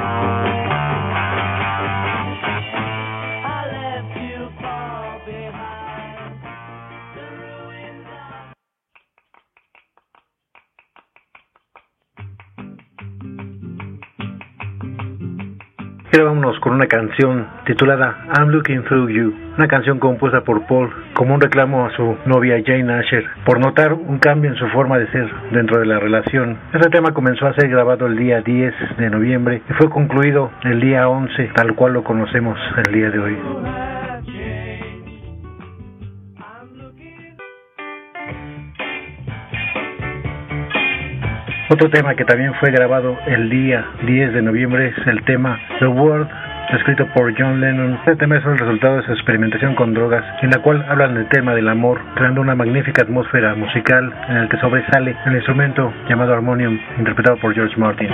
S10: Ahora vámonos con una canción titulada I'm Looking Through You, una canción compuesta por Paul como un reclamo a su novia Jane Asher por notar un cambio en su forma de ser dentro de la relación. Este tema comenzó a ser grabado el día 10 de noviembre y fue concluido el día 11, tal cual lo conocemos el día de hoy. Otro tema que también fue grabado el día 10 de noviembre es el tema The World, escrito por John Lennon. Este tema es el resultado de su experimentación con drogas, en la cual hablan del tema del amor, creando una magnífica atmósfera musical en el que sobresale el instrumento llamado armonium, interpretado por George Martin.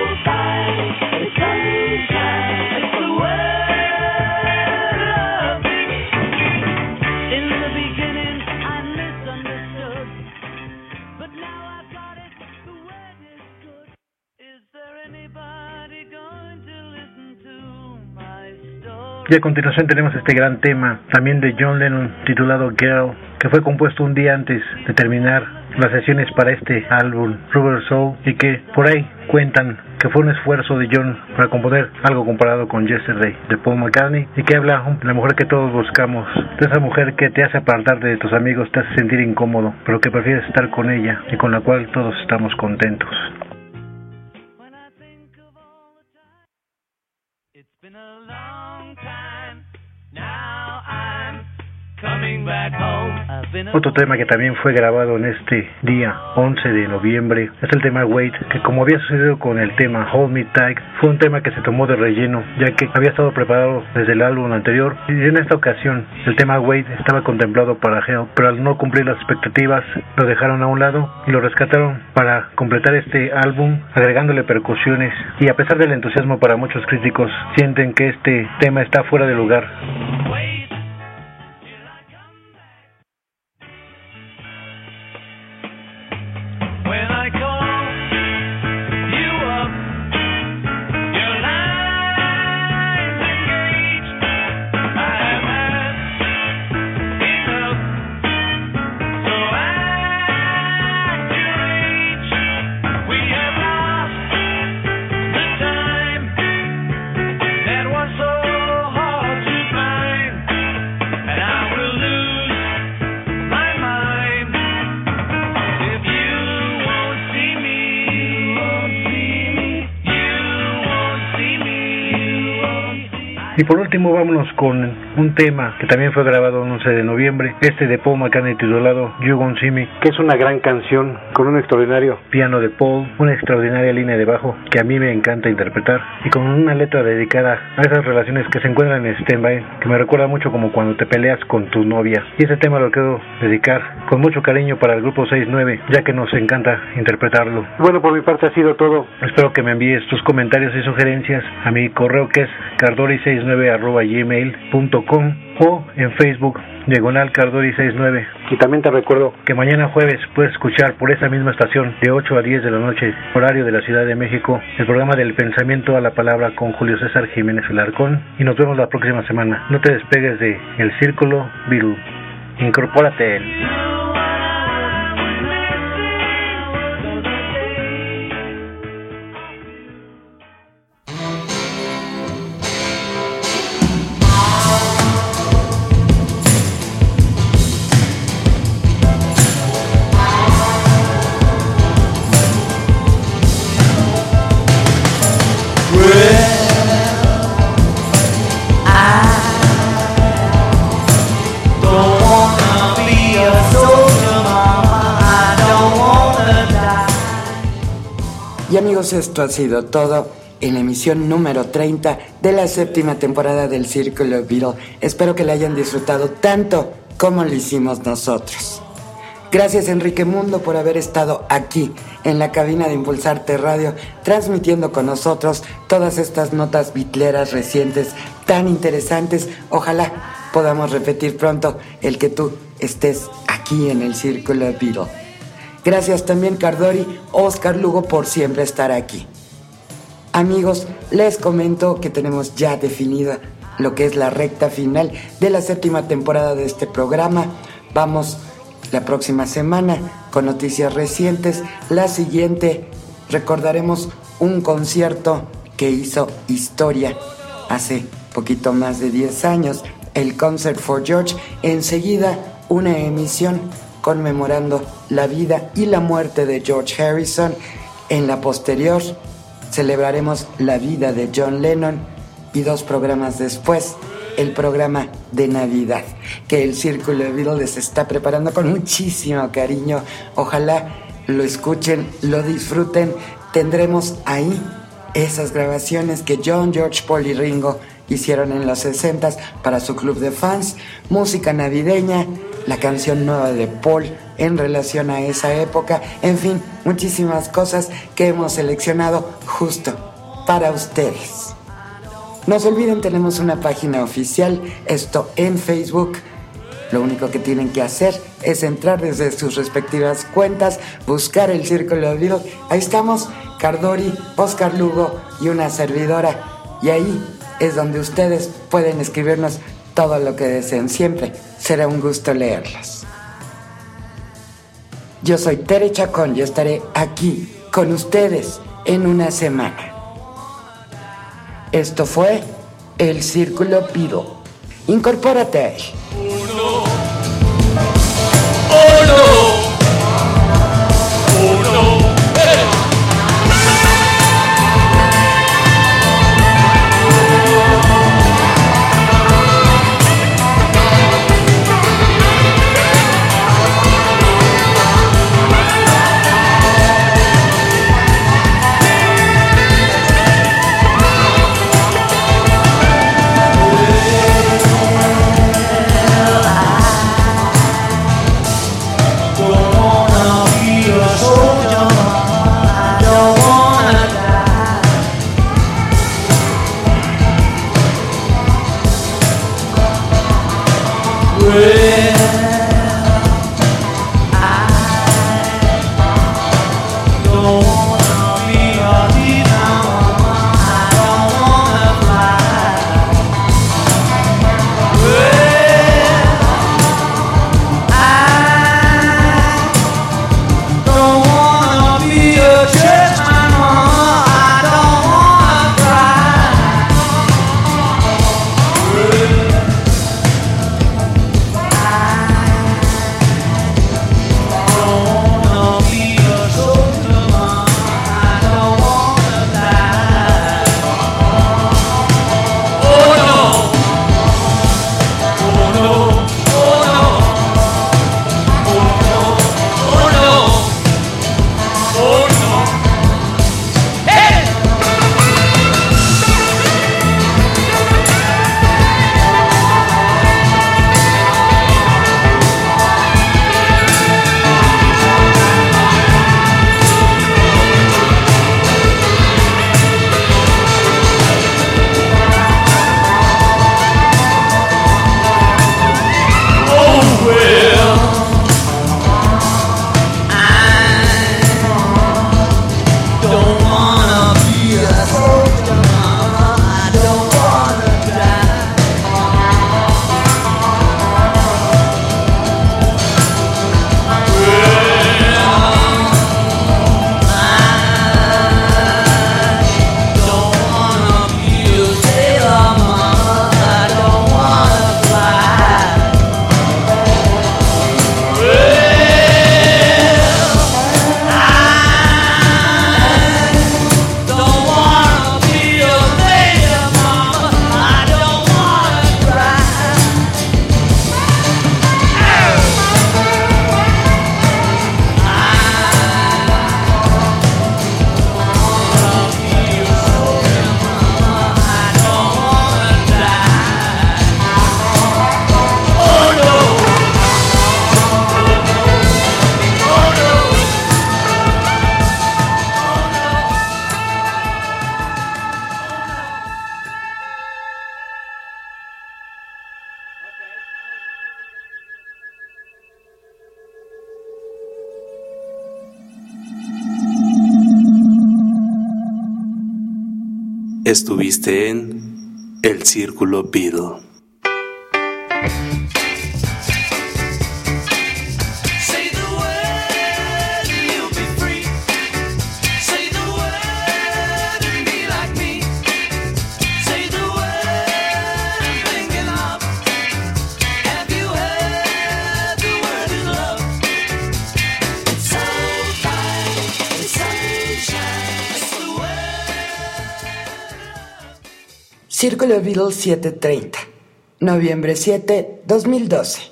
S10: Y a continuación tenemos este gran tema, también de John Lennon, titulado Girl, que fue compuesto un día antes de terminar las sesiones para este álbum, Rubber Soul, y que por ahí cuentan que fue un esfuerzo de John para componer algo comparado con Yesterday de Paul McCartney, y que habla de la mujer que todos buscamos, de esa mujer que te hace apartarte de tus amigos, te hace sentir incómodo, pero que prefieres estar con ella y con la cual todos estamos contentos. Otro tema que también fue grabado en este día 11 de noviembre es el tema Wait, que como había sucedido con el tema Hold Me Tight, fue un tema que se tomó de relleno, ya que había estado preparado desde el álbum anterior, y en esta ocasión el tema Wait estaba contemplado para Help, pero al no cumplir las expectativas lo dejaron a un lado y lo rescataron para completar este álbum agregándole percusiones, y a pesar del entusiasmo para muchos críticos, sienten que este tema está fuera de lugar. Y por último vámonos con un tema que también fue grabado el 11 de noviembre, este de Paul McCartney titulado You Won't See Me, que es una gran canción con un extraordinario piano de Paul, una extraordinaria línea de bajo que a mí me encanta interpretar, y con una letra dedicada a esas relaciones que se encuentran en stand-by, que me recuerda mucho como cuando te peleas con tu novia. Y ese tema lo quiero dedicar con mucho cariño para el grupo 6-9, ya que nos encanta interpretarlo. Bueno, por mi parte ha sido todo. Espero que me envíes tus comentarios y sugerencias a mi correo, que es cardori69@gmail.com, o en Facebook /Cardori69. Y también te recuerdo que mañana jueves puedes escuchar por esa misma estación de 8 a 10 de la noche, horario de la Ciudad de México, el programa del pensamiento a la palabra con Julio César Jiménez Alarcón, y nos vemos la próxima semana. No te despegues de El Círculo Beatle. Incorpórate a él.
S4: Y amigos, esto ha sido todo en la emisión número 30 de la 7ª temporada del Círculo Beatle. Espero que la hayan disfrutado tanto como lo hicimos nosotros. Gracias, Enrique Mundo, por haber estado aquí en la cabina de Impulsarte Radio, transmitiendo con nosotros todas estas notas bitleras recientes tan interesantes. Ojalá podamos repetir pronto el que tú estés aquí en el Círculo Beatle. Gracias también, Cardori, Oscar Lugo, por siempre estar aquí. Amigos, les comento que tenemos ya definida lo que es la recta final de la 7ª temporada de este programa. Vamos la próxima semana con noticias recientes. La siguiente recordaremos un concierto que hizo historia hace poquito más de 10 años, el Concert for George. Enseguida una emisión conmemorando la vida y la muerte de George Harrison. En la posterior celebraremos la vida de John Lennon, y 2 programas después el programa de Navidad que el Círculo Beatle les está preparando con muchísimo cariño. Ojalá lo escuchen, lo disfruten. Tendremos ahí esas grabaciones que John, George, Paul y Ringo hicieron en los 60s para su club de fans, música navideña, la canción nueva de Paul en relación a esa época, en fin, muchísimas cosas que hemos seleccionado justo para ustedes. No se olviden, tenemos una página oficial, esto en Facebook. Lo único que tienen que hacer es entrar desde sus respectivas cuentas, buscar el Círculo Beatle. Ahí estamos, Cardori, Oscar Lugo y una servidora. Y ahí es donde ustedes pueden escribirnos todo lo que deseen. Siempre será un gusto leerlos. Yo soy Tere Chacón y estaré aquí con ustedes en una semana. Esto fue El Círculo Beatle. Incorpórate a él.
S1: Estuviste en El Círculo Beatle.
S4: Círculo Beatle 730, noviembre 7, 2012.